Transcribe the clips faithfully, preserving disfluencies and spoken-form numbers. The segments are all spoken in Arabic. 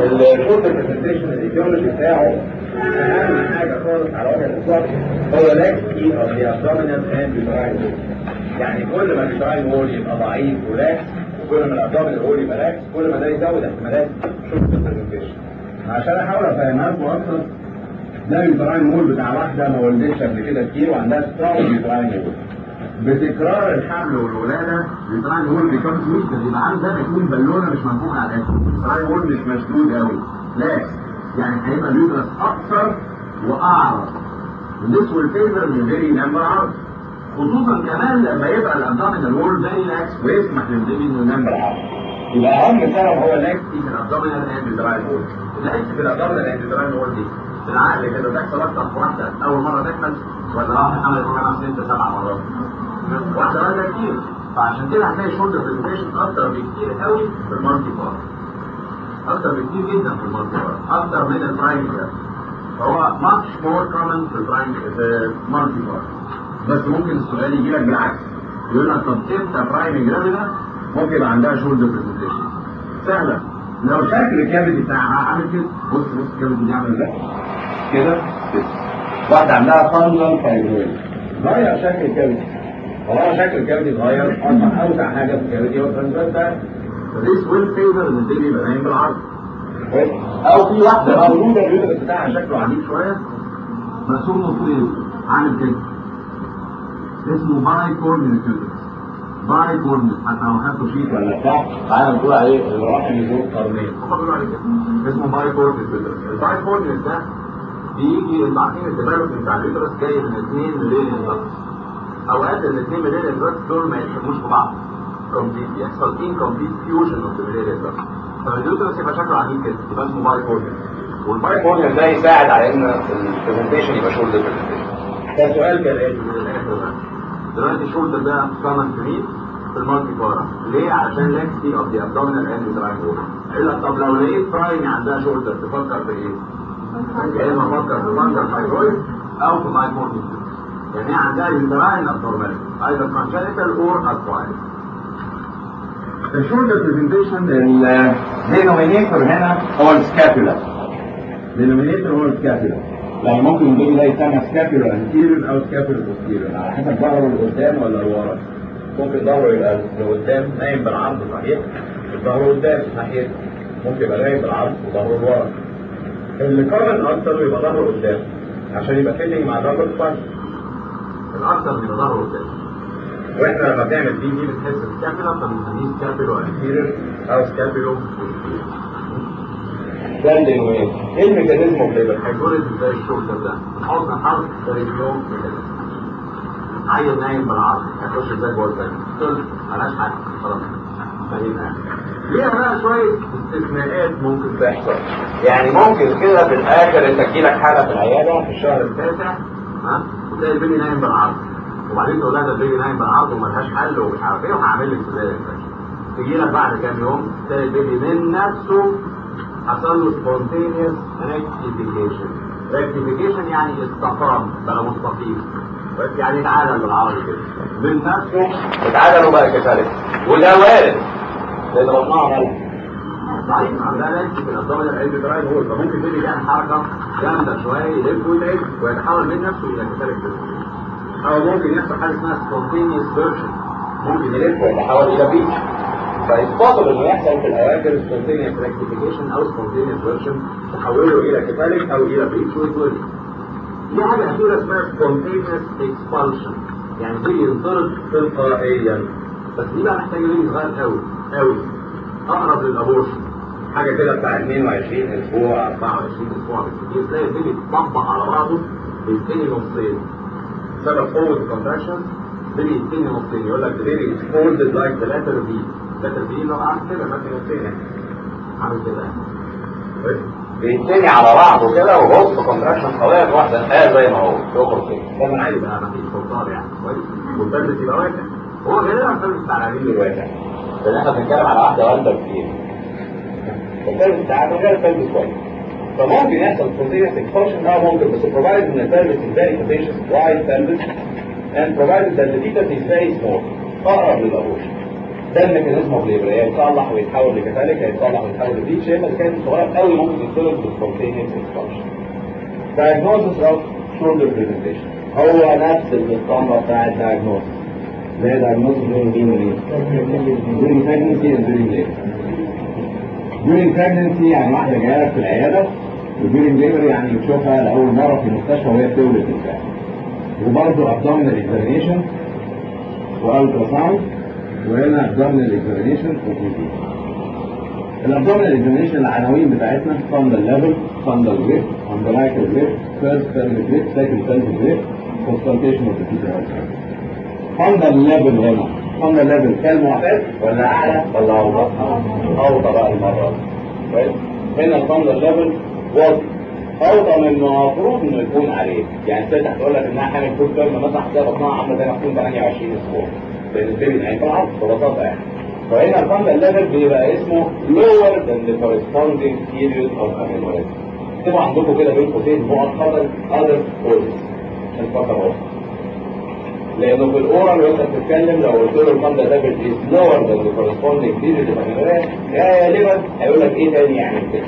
الشولدر برزنتيشن الايديولوجي بتاعه اهم حاجه خالص على وجه الاطلاق هو لاكسي اوف ذا ابدومينال اند يوتراين وول. يعني كل ما اليوتراين وول يبقى ضعيف ولاكس وكل ما الابدومينال وول يبقى لاكس كل ما ده يزود احتمالات شولدر برزنتيشن. عشان احاول افهمها لكم اكتر، ده اليوتراين وول بتاع واحده ما ولدتش قبل كده كتير وعندها سترونج يوتراين وول. بتكرار الحمل والولاده اليوتراين وول بيكون ميكس، يبقى عامل زي ما يكون بالونه مش منفوخه على الاخر. اليوتراين وول مش مشدود قوي، لا يعني هيبقى اليوترس اقصر واعرض. This will favor من غير ينام بالعرض، خصوصا كمان لما يبقى الابدومينال وول زي لاكس ويسمح للبيبي انه ينام بالعرض. يبقى اهم سبب هو لاكس في الابدومينال اند يوتراين وول. اللاكس في الابدومينال اند يوتراين وول دي في العقل كده تحصل اكتر في واحده اول مره تحمل ولا واحده حملت خمس ست سبع مرات؟ واحده واحده كتير. فعشان كده هتلاقي شولدر برزنتيشن اكتر بكتير قوي في المالتي بار، اكتر بكتير جدا في المالتي بار، اكتر من البرايمري. فهو much more common في البرايمري في المالتي بار. بس ممكن السؤال يجي لك بالعكس، يقول لك طب امتى برايمري جرافيدا ممكن يبقى عندها شولدر برزنتيشن؟ سهله، لو شكل الكافيتي بتاعها عامل كده، بص بص الكافيتي دي عامله ازاي؟ كده كده. واحده عندها فانجل فايبرويد غير شكل الكافيتي. طالما شكل الكافيتي اتغير اصلا اوسع حاجه في الكافيتي هو الفانجل ده. فديس ويل فيفر ان البيبي يبقى نايم بالعرض. او في واحده مولوده اليوترس بتاعها شكله عجيب شويه مرسوم نصين عامل كده اسمه باي كورنيال يوترس. باي كورنيال حتى لو خدتوا شيت ولا بتاع تعالى نقول عليه الرحم يزور قرنين، هم بيقولوا عليه كده اسمه باي كورنيال يوترس. الباي كورنيال ده بيجي انتوا عارفين الديفلوبمنت بتاع اليوترس جاي من اثنين مليون ضغط. اوقات الاثنين مليون ضغط دول ما يلحقوش في بعض كومبليت، يحصل انكمبليت فيوجن اوف ذا مليون ضغط. فاليوترس يبقى شكله عجيب كده يبقى اسمه باي كورنيال. والباي كورنيال ده يساعد على ان البرزنتيشن يبقى شولدر برزنتيشن. ده سؤال كالاتي من الاخر بقى. دلوقتي الشولدر ده كومن فري في المالتي بارا، ليه؟ عشان لاكسي اوف ذا ابدومينال اند يوتراين وول. قال لك طب لو لقيت برايمي عندها شولدر تفكر في ايه؟ يا اما افكر في فانجل فايبرويد او في باي كورنيال. يعني هي عندها يوتراين ابنورماليتي ايضا كونجنتال اور اكوايرد. الشولدر برزنتيشن الدينومينيتور هنا هو السكابولا. الدينومينيتور هو السكابولا، يعني ممكن البيبي ده يسمى سكابولا انتيريور او سكابولا بوستيريور على حسب ظهره لقدام ولا لورا. ممكن ظهره يبقى لقدام نايم بالعرض صحيح، ظهره قدام ناحيته، ممكن يبقى نايم بالعرض وظهره لورا. اللي كومن اكتر يبقى ظهره قدام عشان يبقى فيتنج مع ظهره الفرد. الاكثر من ظهره قدام. واحنا لما بنعمل دي دي بتحس السكابولا فبنسميه سكابولو انتيريور او سكابولو بوستيريور. ده الدينومينيتور. ايه الميكانيزم اوف ليبر؟ هيكون زي الشولدر ده نحط الحرف زي اليوم ميكانيزم. عيل نايم بالعرض هيخش ازاي جوه الثاني؟ كل مالهاش حاجه خلاص فهمناها. ليها بقى شويه استثناءات ممكن تحصل، يعني ممكن كده في الاخر انت تجيلك حاله في العياده في الشهر التاسع ها وتلاقي البيبي نايم بالعرض، وبعدين تقول لها ده البيبي نايم بالعرض وملهاش حل ومش عارف ايه وهعمل لك سيزاريان. تجي لك بعد كام يوم تلاقي البيبي من نفسه حصل له سبونتينيوس ريكتيفيكيشن. ريكتيفيكيشن يعني استقام بقى مستقيم، بس يعني اتعدل بالعربي كده من نفسه اتعدل وبقى كفايه. وده وارد لان ربنا عملها ضعيف عندها لاكس في الابدومينال اند يوتراين وول، فممكن البيبي يعمل حركه جامده شويه يلف ويتعب ويتحول من نفسه الى كفايه. او ممكن يحصل حاجه اسمها سبونتينيوس فيرجن، ممكن يلف ويتحول الى بيتش. فيتفضل انه يحصل في الاواخر سبونتينيوس ريكتيفيكيشن او سبونتينيوس فيرجن تحوله الى كفالك او الى بيتش ويتولد. دي حاجه اخيره اسمها سبونتينيوس اكسبالشن، يعني بيجي ينطرد تلقائيا. بس دي بقى محتاجه بيبي صغير قوي قوي اقرب للابورشن، حاجه كده بتاع اثنين وعشرين اسبوع اربعة وعشرين اسبوع بالكثير. تلاقي البيبي اتطبق على بعضه بيتني نصين بسبب قوه الكونتراكشن. بيبي يتني نصين، يقول لك بيبي فولدد لايك ذا لاتر بي. لاتر بي اللي هو عامل كده ماشي نصين يعني عامل كده بيتني على بعضه كده وهوب كونتراكشن قويه واحده الحياه زي ما هو يخرج كده. طبعا عادي بقى ما فيش فوضى يعني كويس والبلد يبقى واقع. هو غالبا البلد بتاع العميل الواقع، لان احنا بنتكلم على واحده والده كتير. البلد بتاعها غير البلد كويس، فممكن يحصل spontaneous expulsion اه ممكن، بس provided ان البلد is very capacious wide pelvis and provided that the fetus is very small اقرب للابورشن. ده الميكانيزم اوف ليبر، يا يتصلح ويتحول لكتاليك، يا يتصلح ويتحول لبليتش، يا اما اذا كان صغير قوي ممكن يتطلب بالسبونتينيوس اكسبانشن. diagnosis of shoulder presentation هو نفس الاسطمبة بتاع الدايجنوستس زي diagnosis during injury during pregnancy and during labor. during pregnancy يعني واحدة جاية لك في العيادة، و during labor يعني بتشوفها لأول مرة في المستشفى وهي بتولد بالفعل. وبرضه abdominal examination والترا ساوند، وهنا abdominal examination و تي تي. الابدومينال اكزامينشن العناوين بتاعتنا fundal level, fundal grip, umbilical grip, first pelvic grip, second pelvic grip, consultation of the fetal health. fundal level هنا fundal level كالمعتاد ولا اعلى ولا اوطى؟ اوطى بقى المره دي. هنا الفندل ليفل واطي، اوطى من المفروض انه يكون عليه. يعني الست هتقول لك انها حامل فول تيرم مثلا هتلاقي بطنها عامله زي ما تكون ثمانية وعشرين اسبوع، لان البيبي نايم في العظم ببساطه يعني. فهنا الفندل ليفل بيبقى اسمه lower than the corresponding period of amenorrhea. تبقوا عندكم كده بين قوسين مؤخرا other causes عشان تفكر واحد. لانه في الاورال وانت بتتكلم لو قلت له الفندل ليفل is lower than the corresponding period of amenorrhea يا غالبا هيقول لك ايه تاني يعمل كده؟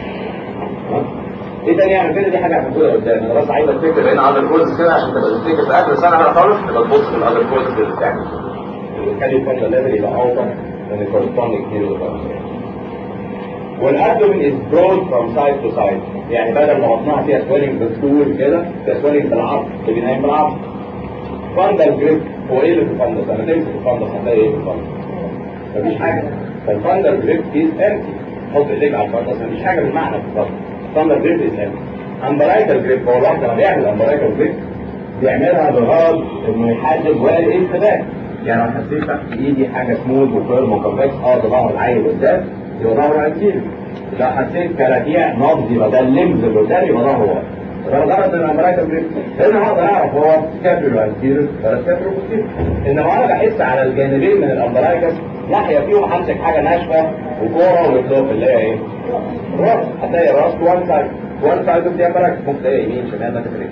ايه تاني يعمل كده؟ دي حاجه هتقولها قدام. انا بس عايز افتكر هنا other causes كده عشان تبقى تفتكر في اخر السنه بقى خالص تبقى تبص في الاذر causes اللي بتعمل اللي بتخلي الفندل ليفل يبقى اوطى and the corresponding period of amenorrhea. والابدومين is broad from side to side، يعني بدل ما بطنها فيها swelling بالطول كده فيها swelling بالعرض اللي بينام بالعرض. فندل جريب هو ايه اللي في الفندل؟ لما تمسك الفندل هتلاقي ايه في الفندل؟ مفيش حاجه. فالفندل جريب is empty. حط ايديك على الفندل مفيش حاجه بالمعنى في الفندل. فندل جريب is empty. امبرايكال جريب هو الواحد لما بيعمل امبرايكال جريب بيعملها بغرض انه يحدد وائل ايه الثبات. يعني لو حسيت تحت ايدي حاجه سموث وفيرم وكونفكس اه ده ظهر العيل قدام يبقى ظهره هيطير. لو حسيت كراكيع نبض يبقى ده اللمز اللي قدام يبقى ظهره هو. ده غلط ان الامبرايكال جريب هنا هقدر اعرف هو سكابيولو انتيريور ولا سكابيولو بوستيريور. انما انا بحس على الجانبين من الامبرايكس ناحيه فيهم همسك حاجه ناشفه وكوره ويطلق اللي هي ايه؟ راس. هتلاقي راس وان سايد وان سايد اوف ذا امبرايكس ممكن تلاقي يمين شمال ما تفرقش.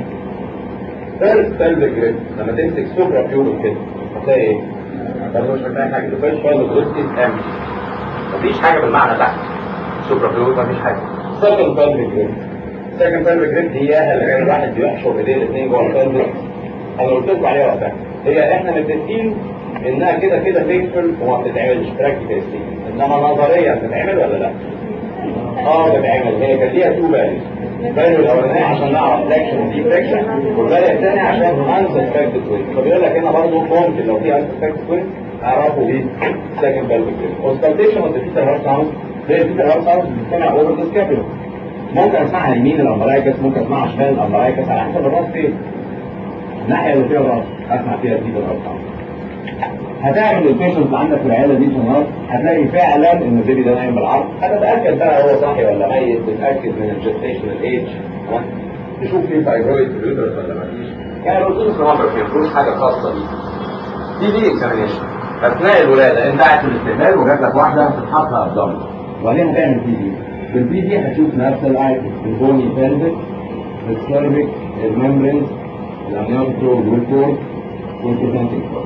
فيرست بلفيك جريب لما تمسك سوبرا بيوبل كده هتلاقي ايه؟ برضه مش هتلاقي حاجه. الفيرست بلفيك جريب از امبتي مفيش حاجه بالمعنى تحت سوبرا بيوبل مفيش حاجه. سكند بلفيك جريب سكند بلفيك جريب دي اياها اللي كان الواحد بيحشر ايديه الاثنين جوه البلفيك. انا قلت لكم عليها وقتها هي احنا متفقين انها كده كده فيكتفل وما بتتعملش براكتيكال ستيج، انما نظريا بتتعمل ولا لا؟ اه بتتعمل. هي كان ليها تو فاليوز. الفاليو الاولانيه عشان نعرف فليكشن ودي فليكشن، والفاليو الثانيه عشان انسسبكتد توين. فبيقول لك هنا برضه ممكن لو في انسسبكتد توين اعرفوا ايه سكند بلفيك جريب. كونسلتيشن اوف ذا فيتال هارت ساوند زي الفيتال هارت ساوند بتسمع اوفر ذا سكابيولا. ممكن اسمعها يمين الامبرايكس ممكن اسمعها شمال الامبرايكس على حسب الراس فين. الناحيه اللي فيها الراس اسمع فيها الفيتال هارت ساوند. هتعمل البيشنت اللي عندك في العياده دي سونار هتلاقي فعلا ان البيبي ده نايم بالعرض. هتتاكد بقى هو صاحي ولا ميت، تتاكد من الجستيشنال ايج، تشوف فيه فايبرويد في اليوترس ولا ما فيش. يعني الروتين سونار ما فيهوش حاجه خاصه بيه. دي دي اكزامينيشن اثناء الولاده انت قاعد في الاستقبال وجات لك واحده هتتحط لها ابدومين وبعدين هتعمل بي دي. في البي دي هتشوف نفس الايتم البوني بلفيك السيرفكس الممبرينز الامنيوترو والكور والبريزنتنج كور.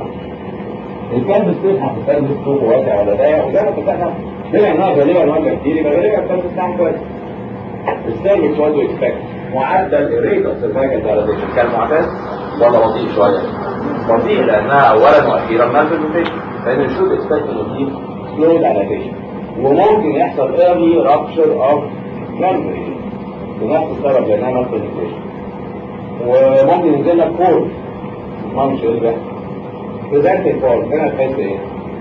الكلب بتفتح في الكلب بتشوفه واسع ولا ضيق وزي ما اتفقنا بما انها غالبا نوع كتير يبقى غالبا الكلب بتاعه كويس. السيرفكس برضه اكسبكت معدل الريت اوف سيرفايكال دايلاتيشن كان معتاد ولا بطيء شويه؟ بطيء لانها اولا واخيرا مالفيزيشن فان الشوت اكسبكت انه فيه سلو دايلاتيشن وممكن يحصل ايرلي رابشر اوف مالفيزيشن بنفس السبب لانها مالفيزيشن وممكن ينزل لك كور ما مش ايه اللي بيحصل. بريزنتنج فور هنا تحس ايه؟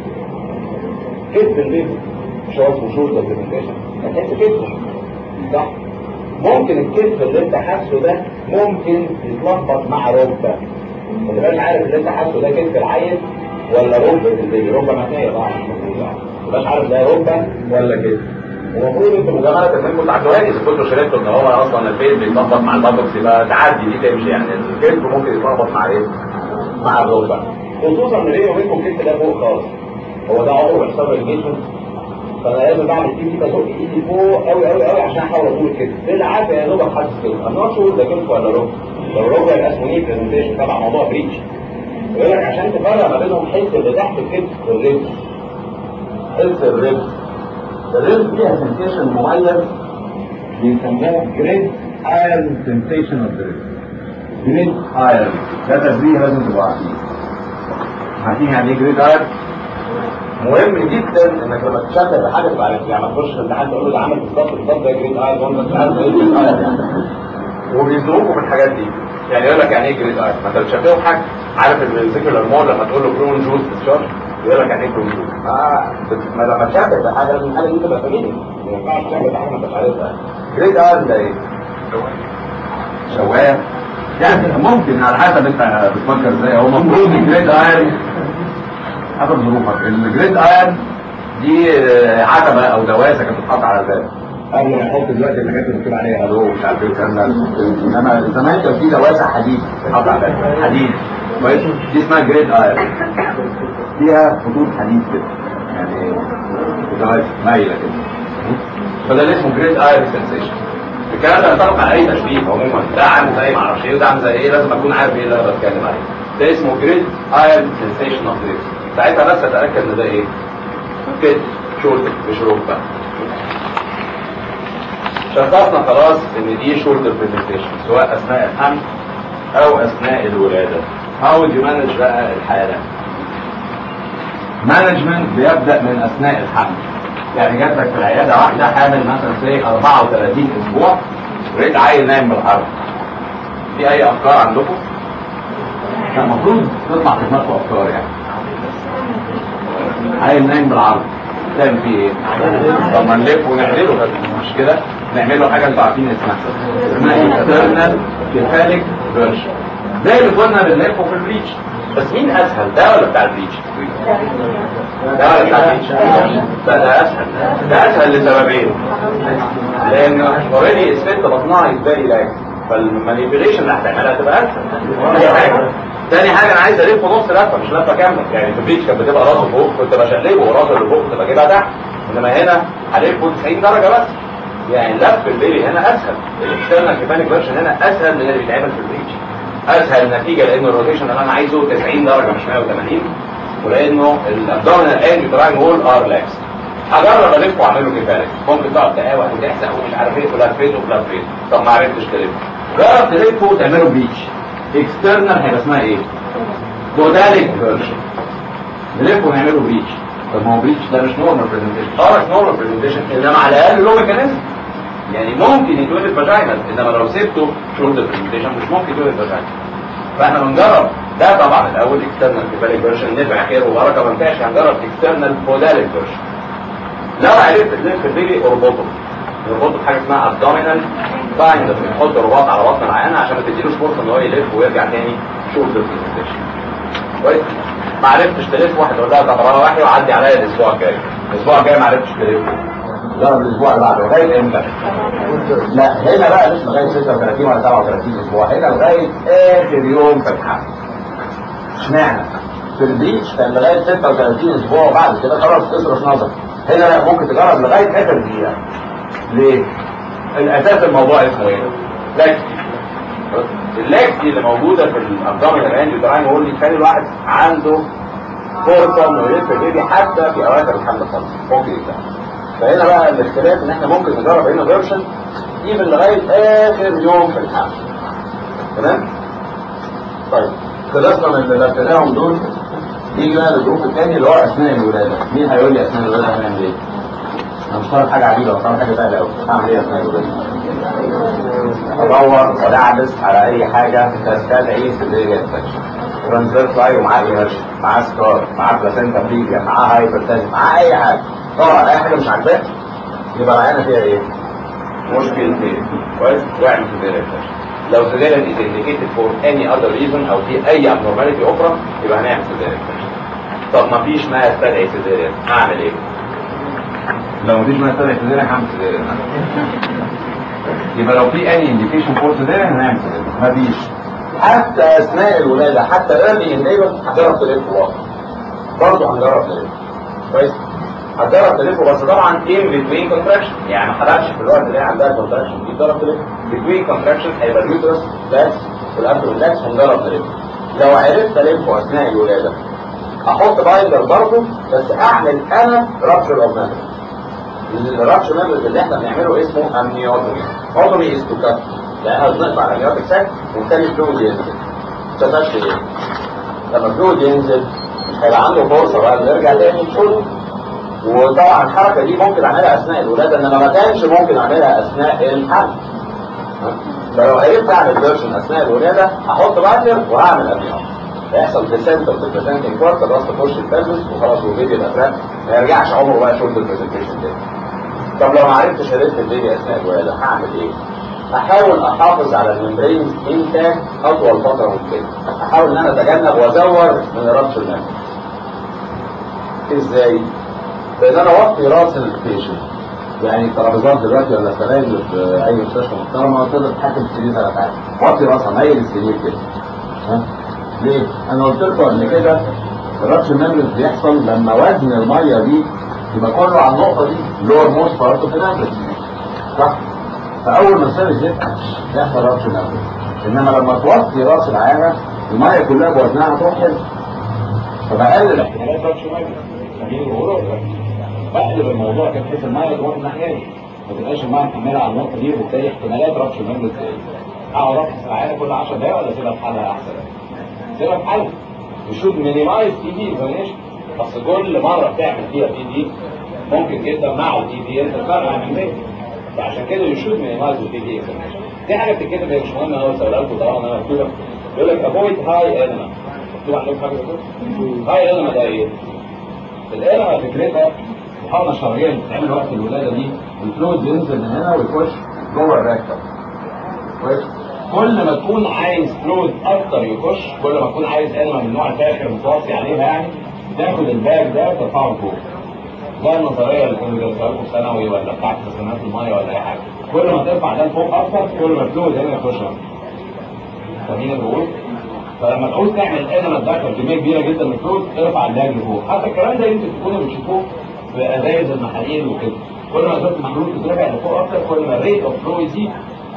كتف البيبي مش هو اسمه شورت بريزنتيشن هتحس كتفه صح؟ ممكن الكتف اللي انت حاسه ده ممكن يتلخبط مع ركبه. ما تبقاش عارف اللي انت حاسه ده كتف العيل ولا ركبه البيبي. ركبه متنيه طبعا مش المفروض يعني. ما تبقاش عارف ده ركبه ولا كتف. المفروض انتوا مجامله منكم تعدوها لي اذا كنتوا شربتوا ان هو اصلا البيبي بيتلخبط مع البابكس يبقى تعدي دي تمشي. يعني الكتف ممكن يتلخبط مع ايه؟ مع الركبه. خصوصا ان بيني وبينكم الكتف ده فوق خالص. هو ده عمره ما يحصل ريليشن فانا لازم بعمل فيه كده بزق ايدي فوق قوي قوي قوي عشان احاول اطول الكتف. بالعافيه يا دوبك حاسس كده. انا مش هقول ده كتف ولا ركبه. لو ركبه يبقى اسمه ني برزنتيشن تبع موضوع بريتش. يقول لك عشان تفرق ما بينهم حس اللي تحت الكتف والرجل. حس الرجل الرجل فيها سنسيشن مميز بيسموه جريد ايرون سنسيشن اوف ذا رجل. جريد ايرون ده تشبيه لازم تبقوا عارفين. عارفين يعني ايه جريد ايرون؟ مهم جدا انك لما تشتغل بحاجه تبقى عارف. يعني ما تخش في الامتحان تقول له ده عمل بالظبط بالظبط ده جريد ايرون وانت مش عارف ايه جريد ايرون يعني. وبيزنقوكوا في الحاجات دي. يعني يقول لك يعني ايه جريد ايرون؟ ما انت بتشبهه بحاجه. عارف الفيزيكال هرمون لما تقول له برون جوز ديسشارج يقول لك يعني ايه برون جوز؟ اه ما لما تشبه بحاجه لازم الحاجه دي تبقى فاهمها. ما ينفعش تشبه بحاجه ما انتش عارفها. جريد ايرون ده ايه؟ شوايه. يعني ممكن على حسب انت بتفكر ازاي. هو المفروض الجريد ايرون حسب ظروفك. الجريد ايرون دي عتبه او دواسه كانت بتتحط على الباب قبل ما نحط دلوقتي الحاجات اللي مكتوب عليها الو مش عارف ايه الكلام ده. انما زمان كان في دواسه حديد بتتحط على الباب حديد كويس. دي اسمها جريد ايرون فيها خطوط حديد كده يعني دواسه مايله كده فده اللي اسمه جريد ايرون سنسيشن. الكلام ده ينطبق على اي تشبيه عموما. ده عامل زي ما اعرفش ايه وده عامل زي ايه لازم اكون عارف ايه اللي انا بتكلم عليه. ده اسمه جريد ايرون سنسيشن اوف ريس. ساعتها بس اتاكد ان ده ايه؟ كده شورت مش ركبه. شخصنا خلاص ان دي شورت برزنتيشن سواء اثناء الحمل او اثناء الولاده. هاو دي مانج بقى الحاله؟ مانجمنت بيبدا من اثناء الحمل. يعني جات لك في العياده واحده حامل مثلا زي أربعة وثلاثين اسبوع ولقيت عيل نايم بالعرض. في اي افكار عندكم؟ المفروض تطلع في دماغكم افكار يعني. عيل نايم بالعرض تعمل فيه ايه؟ طب ما نلف ونعمله مش كده؟ نعمل له حاجه انتوا عارفين اسمها اسمها اكسترنال كيفاليك فيرجن زي اللي كنا بنلفه في البليتش. بس مين اسهل ده ولا بتاع البليتش؟ ده ولا بتاع البليتش؟ لا ده اسهل. ده اسهل لسببين. لان اوريدي الست بطنها يتبالي لاك فالمانيبيوليشن اللي هتعملها تبقى اسهل. دي حاجه. تاني حاجه انا عايز الفه نص لفه مش لفه كامله. يعني في البليتش كانت بتبقى راسه فوق كنت بشقلبه وراسه اللي فوق كنت بجيبها تحت. انما هنا هلفه تسعين درجه بس. يعني لف البيبي هنا اسهل. الاكسترنال كيفاليك فيرجن هنا اسهل من اللي بيتعمل في البليتش. اسهل نتيجه لان الروتيشن اللي انا عايزه تسعين درجه مش مية وتمانين ولانه الابدومينال اند يوتراين وول ار لاكس. هجرب الف واعمله كيفاليك. ممكن تقعد تقاوح وتحزق ومش عارف ايه ولفيته ولفيته. طب ما عرفتش تلف. جرب تلفه وتعمله بليتش. اكسترنال هيبقى اسمها ايه؟ توداليك فيرجن. نلفه ونعمله بليتش. طب ما هو بليتش ده مش نورمال برزنتيشن. اه مش نورمال برزنتيشن انما على الاقل له ميكانيزم. يعني ممكن يتولد فاجينال انما لو سبته شورت برزنتيشن مش ممكن يتولد فاجينال. فاحنا بنجرب ده طبعا الاول اكسترنال كيفاليك فيرجن نفع خير وبركه. ما ينفعش هنجرب اكسترنال بوداليك فيرجن. لو عرفت تلف البيبي اربطه. نربطه بحاجه اسمها ابدومينال بايندر. بنحط رباط على بطن العيانه عشان ما تديلوش فرصه ان هو يلف ويرجع تاني شورت برزنتيشن. كويس؟ ما عرفتش تلف واحد يقول لها طب روحي وعدي عليا الاسبوع الجاي. الاسبوع الجاي ما عرفتش تلف. جرب الاسبوع اللي بعده لغايه امتى؟ لا هنا بقى مش لغايه ستة وثلاثين ولا سبعة وثلاثين اسبوع. هنا لغايه اخر يوم في الحمل. اشمعنى؟ في البليتش كان لغايه ستة وثلاثين اسبوع وبعد كده خلاص تصرف نظر. هنا لا ممكن تجرب لغايه اخر دقيقه. ليه؟ الاساس الموضوع اسمه ايه؟ لاكتي. اللاكتي اللي موجوده في الابدومينال اند يوتراين هو اللي يخلي الواحد عنده فرصه انه يلف البيبي حتى في اواخر الحمل خالص. ممكن يبدا. فهنا بقى الاختلاف ان احنا ممكن نجرب هنا فيرجن يجيب لغايه اخر يوم في الحمل. تمام؟ طيب خلصنا من اللي لفيناهم دول. يجي بقى للجروب الثاني اللي هو اثناء الولاده. مين هيقول لي اثناء الولاده هنعمل ايه؟ انا مش طالب حاجه عجيبه، طالب حاجه سهله قوي. هعمل ايه اثناء الولاده؟ ادور ودعبس على اي حاجه تستدعي سيزيريان سكشن. ترانسفيرس لاي ومعاه ايمرجن، معاه سكار، معاه بلاسينتا بريفيا، معاه هايبرتنشن، معاه اي حاجه. طبعا على اي حاجه مش عاجباك يبقى العيانه فيها ايه؟ مشكلتين. كويس؟ واعمل سيزيريان سكشن. لو سيزيريان is indicated for any other reason او في اي abnormality اخرى يبقى هنعمل سيزيريان سكشن. طب ما فيش ما يستدعي سيزيريان اعمل ايه؟ لو مفيش ما يستدعي سيزيريان هعمل سيزيريان. يبقى لو في any indication for سيزيريان هنعمل سيزيريان. مفيش. حتى اثناء الولاده حتى early in labor هتعرف تلف واقع. برضه هنجرب نلف. كويس؟ هتجرب تلف بس طبعا in between contraction. يعني ما حدش في الوقت اللي هي عندها contraction دي تجرب تلف. between contraction هيبقى اليوترس لاكس والابدومين لاكس هنجرب نلف. لو عرفت الفه اثناء الولاده احط بايندر برضه، بس اعمل انا رابشر اوف ميمبرين. الرابشر ميمبرين اللي احنا بنعمله اسمه امنيوتومي. اوتومي از تو كات، يعني بنقطع الامنيوتيك ساك ونخلي فلويد ينزل. استفدت ايه؟ لما فلويد ينزل مش هيبقى عنده فرصه بقى انه يرجع تاني يشرب. وطبعا الحركه دي ممكن اعملها اثناء الولاده، انما ما كانش ممكن اعملها اثناء الحمل. فلو عرفت اعمل فيرجن اثناء الولاده احط بايندر وهعمل امنيوتومي. هيحصل ديسنت اوف ذا بريزنتنج بارت، الراس تخش البلبس وخلاص، والبيبي يبقى فرق ما يرجعش عمره بقى شورت البرزنتيشن تاني. طب لو ما عرفتش ارث البيبي اثناء الولاده هعمل ايه؟ احاول احافظ على الممبرينز انتاك اطول فتره ممكنه. احاول ان انا اتجنب وازور من الرابشر ميمبرين. ازاي؟ بان انا اوطي راس البيشنت. يعني الترابيزات دلوقتي ولا السراير اللي في اي مستشفى محترمه تقدر تتحكم في السرير ثلاث حاجات. وطي راسها، ميل السرير كده. ها؟ ليه؟ انا قلت لكم قبل كده الرابشر ميمبرين بيحصل لما وزن الميه دي يبقى كله على النقطه دي، لور موست بارت اوف ذا صح؟ فاول ما السيرفس يفتح يحصل رابشر ميمبرين. انما لما توطي راس العيانه الميه كلها بوزنها تروح، فبقلل احتمالات رابشر ميمبرين. فاهمين بقوله؟ بقلب الموضوع كده بحيث الميه تروح الناحيه دي، ما تبقاش الميه محمله على النقطه دي، وبالتالي احتمالات رابشر ميمبرين تقل. اقعد افحص العيانه كل عشر دقايق ولا اسيبها في حالها احسن؟ سيبها في حالها. يشوف مينيمايز تي دي انفلاميشن. بس كل مره بتعمل فيها تي دي ممكن جدا مع التي دي انت تفرق عن البيت. فعشان كده يشوف مينيمايز التي دي انفلاميشن. دي حاجه بتتكتب هي مش مهمه قوي، سؤال لكم طبعا انا مكتوبه يقول لك افويد هاي انما. مكتوب عندكم حاجه كده؟ هاي انما ده ايه؟ الانما فكرتها الحقنه الشرعيه اللي بتتعمل وقت الولاده دي، الفلويد ينزل من هنا ويخش جوه الركبه. كويس؟ كل ما تكون عايز فلويد اكتر يخش، كل ما تكون عايز انما من النوع الفاخر متوصي عليها، يعني تاخد الباك ده ترفعه لفوق. زي النظريه اللي كانوا بيدرسوها لكم في ثانوي ولا بتاعت تسليمات الميه ولا اي حاجه. كل ما ترفع ده لفوق اكتر كل ما الفلويد هنا يخش اكتر. فاهمين اللي بقول؟ فلما تعوز تعمل انما تدخل كميه كبيره جدا من الفلويد ارفع الباك لفوق. حتى الكلام ده يمكن تكونوا بتشوفوه في ازايز المحاليل وكده. كل ما زادت المحلول تترفع لفوق اكتر كل ما الريت اوف فلو يزيد.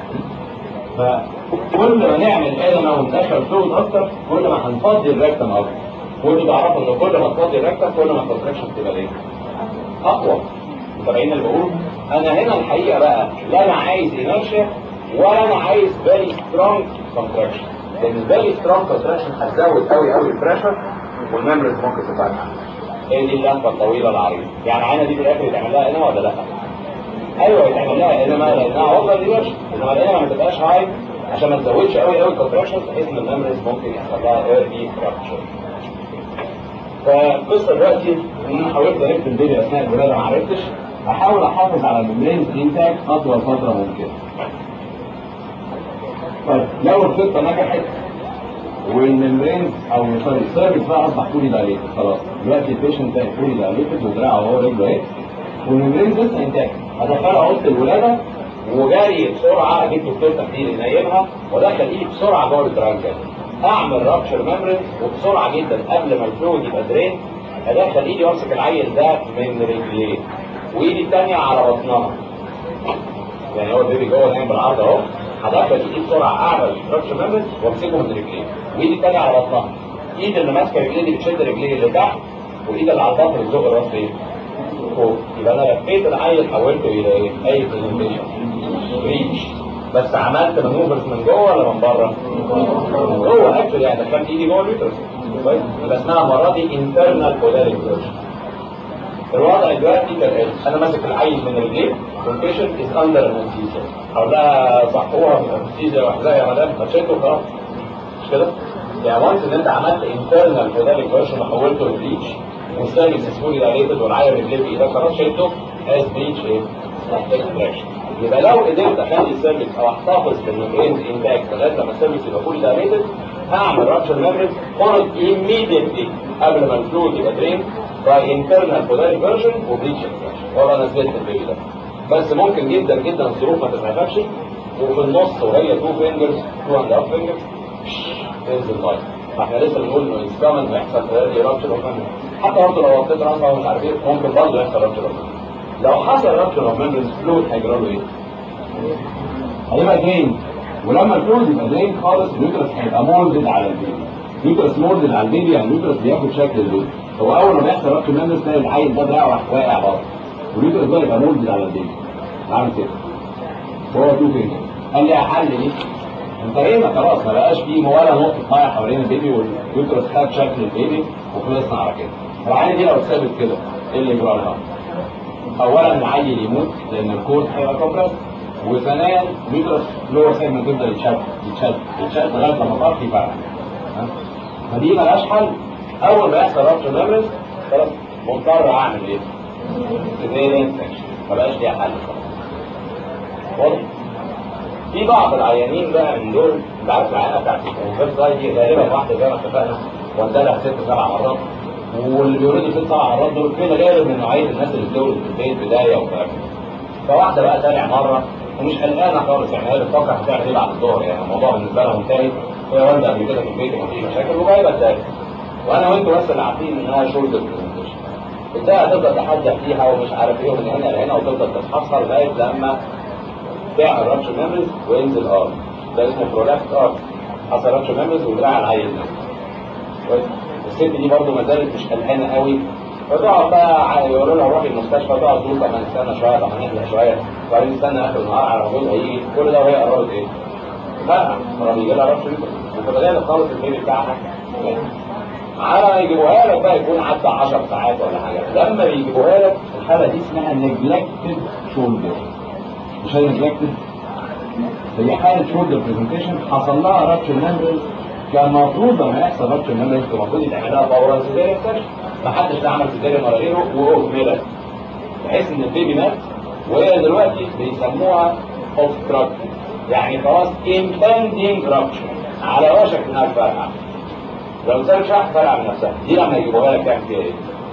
فكل ما نعمل انما وندخل فلويد اكتر كل ما هنفضي الريكتم اكتر. وانتوا تعرفوا ان كل ما تفضي الريكتم كل ما الكونتراكشن تبقى ايه؟ اقوى. متابعين اللي بقوله؟ انا هنا الحقيقه بقى لا انا عايز انرشيا ولا انا عايز فيري سترونج كونتراكشن. لان الفيري سترونج كونتراكشن هتزود قوي قوي البريشر والميموريز ممكن تتفتح. هي دي اللفه الطويله العريضه. يعني العينه دي في الاخر يتعمل لها انما ولا لا؟ ايوه يتعمل لها انما لانها عرضه للرشح، انما الانما ما تبقاش هاي عشان ما تزودش قوي قوي كونتراكشن بحيث ان الميموريز ممكن يحصل لها ايرلي فراكشر. فالقصه دلوقتي ان انا حاولت اركب البيبي اثناء الولاده ما عرفتش، احاول احافظ على الممبرينز انتاج اطول فتره ممكنه. طيب لو الخطه نجحت والممبرينز او سوري السيرفكس بقى اصبح فولي دايليتد خلاص، دلوقتي البيشنت بقى فولي دايليتد ودراعه هو رجله اهي والممبرينز لسه انتاج، هدخلها اوضه الولاده وجاري بسرعه اجيب دكتور تخدير ينيمها وادخل ايدي بسرعه جوه الترانكه، اعمل رابشر ميمبرينز وبسرعه جدا قبل ما الفلويد يبقى درين ادخل ايدي وامسك العيل ده من رجليه وايدي الثانيه على بطنها. يعني هو البيبي جوه نايم بالعرض اهو، هدخل ايدي بسرعه اعمل رابشر ميمبرينز وامسكه من رجليه وايدي الثانيه على بطنها. ايد اللي ماسكه رجليه دي بتشد رجليه اللي تحت وايد اللي على البطن بتزق الراس فين؟ فوق. يبقى انا لفيت العيل حولته الى ايه؟ اي برزنتيشن ريتش، بس عملت مانوفرز من جوه ولا من بره؟ من جوه اكشلي، يعني دخلت ايدي جوه اليوترس. كويس؟ يبقى اسمها المره دي انترنال بولاريك فيرجن. الوضع دلوقتي كالاتي، انا ماسك العيل من رجليه والبيشنت از اندر انستيزيا، هقول لها صحوها من انستيزيا واحده يا مدام هتشده خلاص مش كده؟ يعني وانس ان انت عملت انترنال بولاريك فيرجن وحولته لريتش والسيرفيس سكولي دايليتد والعيل رجليه بايدك خلاص شلته از بريتش ايه؟ اكستراكشن. يبقى لو قدرت اخلي السيرفيس او احتفظ بالممبرينز انتاج لغايه لما السيرفيس يبقى فولي دايليتد هعمل رابشر ميمبرينز خرج immediately قبل ما الفلويد يبقى درين باي انترنال بولاريك فيرجن وبريتش اكستراكشن. والله انا سبت البيبي ده، بس ممكن جدا جدا الظروف ما تتعرفش وفي النص وهي تو فينجرز تو اند هاف فينجرز تنزل ميه. فاحنا لسه بنقول انه الزمن يحصل في رابشر اوف ميمبرينز، حتى برضه لو وطيت راسها ومش عارف ايه ممكن برضه يحصل رابشر اوف ميمبرينز. لو حصل رابشر اوف ميمبرينز فلويد هيجرى له ايه؟ هيبقى درين، ولما الفلويد يبقى درين خالص اليوترس هيبقى مولدد على البيبي. اليوترس مولد على البيبي، يعني اليوترس بياخد شكل البيبي. هو اول ما بيحصل ربط الممبرز تلاقي العيل ده دراعه راح واقع بره، واليوترس ده يبقى مولد على البيبي عامل كده. هو تو فينجر. قال لي يا حل دي انتهينا خلاص، ما بقاش فيه ولا نقطه ميه حوالين البيبي واليوترس خد شكل البيبي وخلصنا على كده. العيل دي لو اتثبت كده ايه اللي يجرى لها؟ اولا العيل يموت لان الكورس هيبقى كومبرس، وثانيا اليوترس لور سيجمنت تفضل يتشد يتشد يتشد لغايه لما طرف يفرقع. فدي ملهاش حل. اول ما يحصل ربط ممبرز خلاص مضطر اعمل ايه؟ سيزيريان سكشن، ما بقاش ليها حل خلاص. واضح؟ في بعض العيانين بقى من دول انت عارف العيانه بتاعت الكونفرس دي غالبا واحده زي ما اتفقنا وندلها ست سبع مرات، واللي بيولدوا ست سبع مرات دول كده غالب من نوعيه الناس اللي بتولد في البيت بدايه وفاهم. فواحده بقى تاني مره ومش قلقانه خالص، يعني هي بتفكر هتعمل ايه بعد الظهر، يعني الموضوع بالنسبه لها منتهي، هي والده قبل كده في البيت ومفيش مشاكل وجايبه تذاكر. وانا وانتوا بس اللي عارفين انها شولدر برزنتيشن. ازاي هتفضل تحدى فيها ومش عارف ايه ومن هنا لهنا وتفضل تفحصها لغايه لما تعمل رابشر ميموريز وينزل ار. ده اسمه برولابس ار. حصل رابشر ميموريز ودراع العيل ده. الست دي برضه ما زالت مش قلقانه قوي، فتقعد بقى يقولوا لها روحي المستشفى، تقعد تقول طب نستنى شويه، طب نهدى شويه، وبعدين نستنى اخر النهار على ما جوزها يجي، كل ده وهي قررت ايه؟ لا قرر يجي لها رابشر ميموريز وفي غالب خالص البيبي بتاعها على يجيبوها لك بقى يكون عدى عشر ساعات ولا حاجه. لما بيجيبوها لك الحاله دي اسمها نيجلكتد شولدر. مش هي نيجلكتد؟ هي حاله شولدر برزنتيشن حصل لها رابشر ميموريز. كان المفروض لما يحصل رابشر ميموريز كان المفروض يتعمل لها فورا سيزيريان سكشن. ما حدش عمل سيزيريان ولا غيره واهملت بحيث ان البيبي مات، وهي دلوقتي بيسموها اوبستراكت، يعني خلاص امباندنج رابشر على وشك انها تفرقع. لو سالك شرح فرقع من نفسها دي لما يجيبوها لك تعمل فيها ايه؟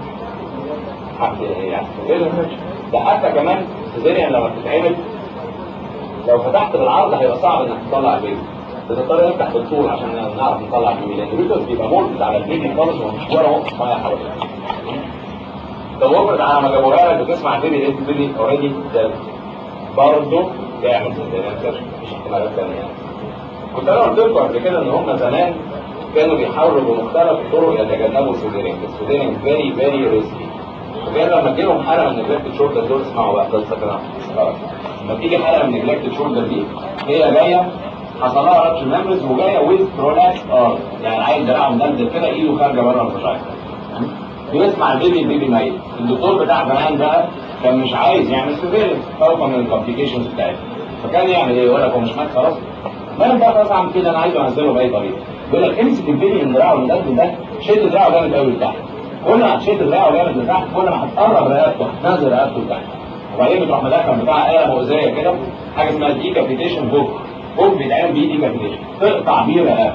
حق ايه يعني؟ ده حتى كمان سيزيريان لما بتتعمل لو فتحت بالعرض هيبقى صعب انك تطلع البيبي، بتضطر نفتح بالطول عشان نعرف نطلع البيبي، لان البيبي بيبقى مولد على البيبي خالص ومش ولا نقطه ميه حواليه. لو افرض على ما جابوها لك بتسمع البيبي لقيت البيبي اوريدي برضه تعمل سيزيريان سكشن، مفيش احتمالات ثانيه يعني. كنت انا قلت لكم قبل كده ان هم زمان كانوا بيحاولوا بمختلف الطرق يتجنبوا السيزيريان. السيزيريان فيري فيري ريسكي. وكان لما تجيلهم حاله من نجلكت شولدر دول اسمعوا بقى قصه كده. لما تيجي حاله من نجلكت شولدر دي هي جايه حصل لها رابشر ميموريز وجايه ويز برولابس ار، يعني عايز دراعه مدلدل كده ايده خارجه بره الفشاية. بيسمع البيبي البيبي ميت. الدكتور بتاع زمان بقى كان مش عايز يعمل سيزيريان خوفا من الكومبليكيشنز بتاعتها. فكان يعمل ايه؟ يقول لك هو مش مات خلاص؟ ما انا بقى خلاص اعمل كده، انا عايز انزله باي طريقه. يقول لك امسك البيبي من دراعه المدلدل ده، شد دراعه جامد قوي لتحت. كل ما هتشد دراعه جامد لتحت كل ما هتقرب رقبته هتنزل رقبته لتحت. وبعدين بتروح مدخل بتاع آلة مؤذية كده حاجه اسمها ديكابيتيشن هوك. هوك بيتعمل بيه ديكابيتيشن، تقطع بيه رقبته.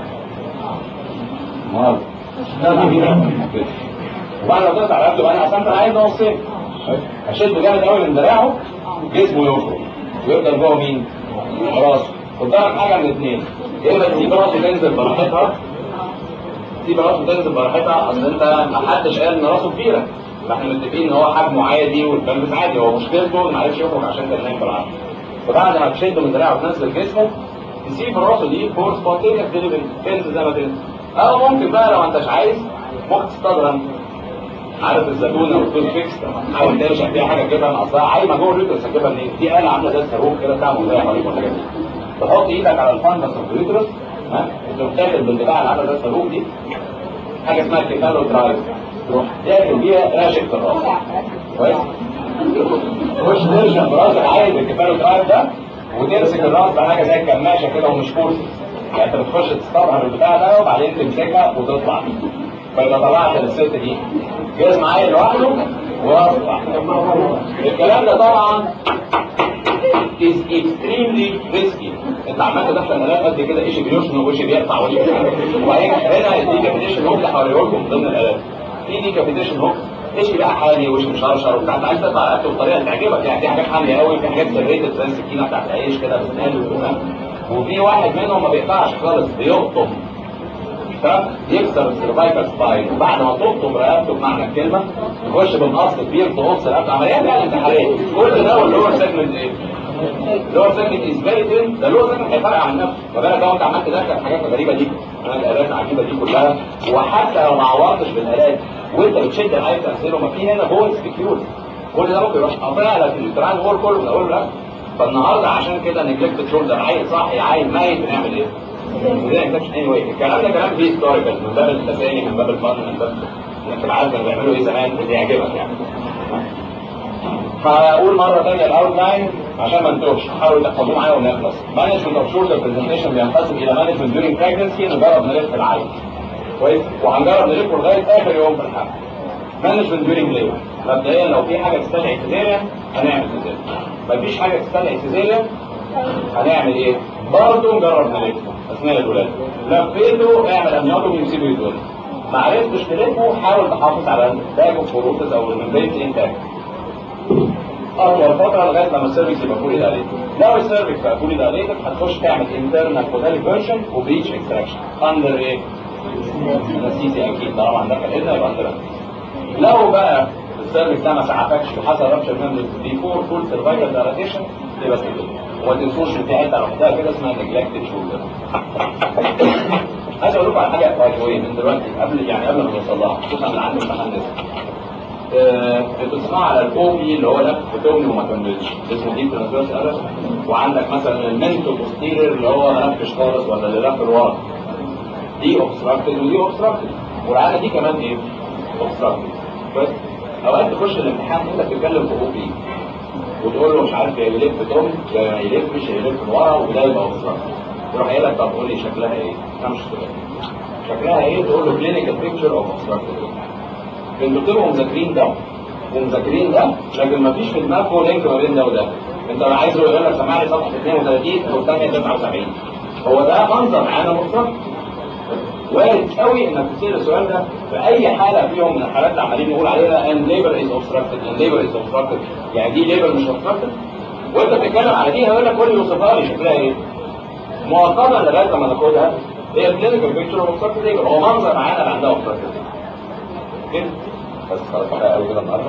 مال تقطع بيه رقبته. وبعد ما تقطع رقبته انا اصلا عايز نصين. هشده جامد قوي من دراعه جسمه يخرج ويفضل جوه مين؟ راسه. قدامك حاجه من اثنين، يا اما تسيب راسه تنزل براحتها، تسيب راسه تنزل براحتها، اصل انت ما حدش قال ان راسه كبيره، فاحنا متفقين ان هو حجمه عادي والبلبس عادي، هو مشكلته ما عرفش يخرج عشان كان نايم بالعرض. فبعد ما تشده من دراعه وتنزل جسمه تسيب راسه دي فور سبونتينيوس ديليفري تنزل زي ما تنزل. او ممكن بقى لو انتش عايز ممكن تستخدم عارف الزيتونه والتوز فيكس، حاول تنشأ فيها حاجه كده من اصلها عايمه جوه اليوترس. هتجيبها منين؟ دي آلة عامله زي الصاروخ كده بتعمل زي حواليك والحاجات دي. تحط ايدك على الفندس في اليوترس، ها تروح داخل بالبتاع اللي عامله زي الصاروخ دي حاجه اسمها كيفالو درايف، تروح داخل بيها راشق في الراس. كويس؟ تخش ترشق براسك عايز الكيفالو درايف ده وتمسك الراس بحاجه زي الكماشه كده ومش كورسس. يعني انت بتخش تستظهر البتاع ده وبعدين تمسكها وتطلع بيه. فاذا طلعت الست دي جسم عايل لوحده واطلع. الكلام ده طبعا is extremely risky. انت عمال تدخل الالات قد كده ايش بيشن وايش بيقطع وايش وبعدين هنا الديكابيتيشن هوك اللي هوريه لكم ضمن الالات. في ديكابيتيشن هوك ايش بقى حالي وايش مشرشر وبتاع، انت عايز تقطع رقبته بطريقه تعجبك، يعني في حاجات حاميه قوي، في حاجات سريته زي السكينه بتاعت العيش كده بتتقال، وفي واحد منهم ما بيقطعش خالص بيقطم يكسر السيرفايكال سباين، وبعد ما تقطم رقبته بمعنى الكلمه تخش بالقص كبير تقص رقبته. عمليات يعني انتحاريه. كل ده واللور سيجمنت ايه؟ اللور سيركت از فيري ثين، ده اللور سيركت هيفرق عن نفسه، ما بالك لو انت عملت دخل الحاجات الغريبه دي، انا الالات العجيبه دي كلها، وحتى لو ما عورتش بالالات وانت بتشد العيب تنزله، ما في هنا بولز كتير، كل ده ممكن يروح قاطع لك التران وول كله من اوله لاخره. فالنهارده عشان كده نجلكت شولدر عيل صاحي عيل ميت بنعمل ايه؟ وده انفكشن اني واي. الكلام ده كلام فيه هيستوريكال من باب التسالي، من باب الفن، من باب انك العالم كانوا بيعملوا ايه زمان اللي يعجبك يعني. هقول مره ثانيه الاوت لاين عشان ما نتوهش، حاولوا تحفظوه معايا ونخلص. مانجمنت اوف شولدر برزنتيشن بينقسم الى مانجمنت ديورنج بريجنسي، نجرب نلف العيل كويس، وهنجرب نلفه لغايه اخر يوم في الحمل. مانجمنت ديورنج ليبر، مبدئيا لو في حاجه تستدعي سيزيريان هنعمل سيزيريان، مفيش حاجه تستدعي سيزيريان هنعمل ايه؟ برضه نجرب نلفه اثناء الولاده. لفيته اعمل امنيوتومي وسيبه يتولد. ما عرفتش تلفه حاول تحافظ على الباك اوف فوروتس او الممبرينز انتاكت اطول فتره لغايه لما السيرفكس يبقى فولي دايليتد. لو السيرفكس بقى فولي دايليتد هتخش تعمل انترنال كوداليك فيرجن وبريتش اكستراكشن اندر ايه؟ انستيزيا اكيد طالما عندك الادنى يبقى اندر. لو بقى السيرفكس ده ما سعفكش وحصل رابشر ميمبرز بيفور فول سيرفايكال دايلاتيشن يبقى كده. وما تنسوش ان في حته لوحدها كده اسمها نجلكتد شولدر. عايز اقول لكم على حاجه باي ذا واي من دلوقتي قبل يعني قبل ما نوصل لها، خصوصا اللي عنده امتحان لسه. انتوا بتسمعوا على الاو بي اللي هو لف بتومي وما كملش اسمه ديب ترانسفيرس ارس، وعندك مثلا المنتو بوستيرير اللي هو ما لفش خالص ولا اللي لف لورا، دي اوبستراكتد ودي اوبستراكتد، والعاده دي كمان ايه؟ اوبستراكتد. بس اوقات تخش الامتحان انت بتتكلم في او بي وتقول له مش عارف يا يلف توم يا ما يلفش يا يلف لورا وده يبقى اوبستراكتد، يروح قايل لك طب قول لي شكلها ايه؟ انا مش فاهم شكلها ايه، تقول له كلينيكال بيكتشر اوف اوبستراكتد. انتوا بتبقوا مذاكرين ده ومذاكرين ده، لكن مفيش في دماغكم لينك ما بين ده وده. انت لو عايز يقول لك سمعني صفحه اثنين وثلاثين والثانيه تسعة وسبعين، هو ده منظر معانا مفرط. وارد قوي انك تسال السؤال ده في اي حاله فيهم من الحالات اللي عمالين نقول عليها ان ليبر از اوبستراكتد، ان ليبر از اوبستراكتد، يعني دي ليبر مش اوبستراكتد، وانت بتتكلم على دي هيقول لك قول لي وصفها لي شكلها ايه؟ مؤقتا لغايه لما ناخدها هي كلينيكال بيكتشر اوف اوبستراكتد ليبر، هو منظر معانا اللي عندها اوبستراكتد كده. بس خلاص بقى قوي كده النهارده.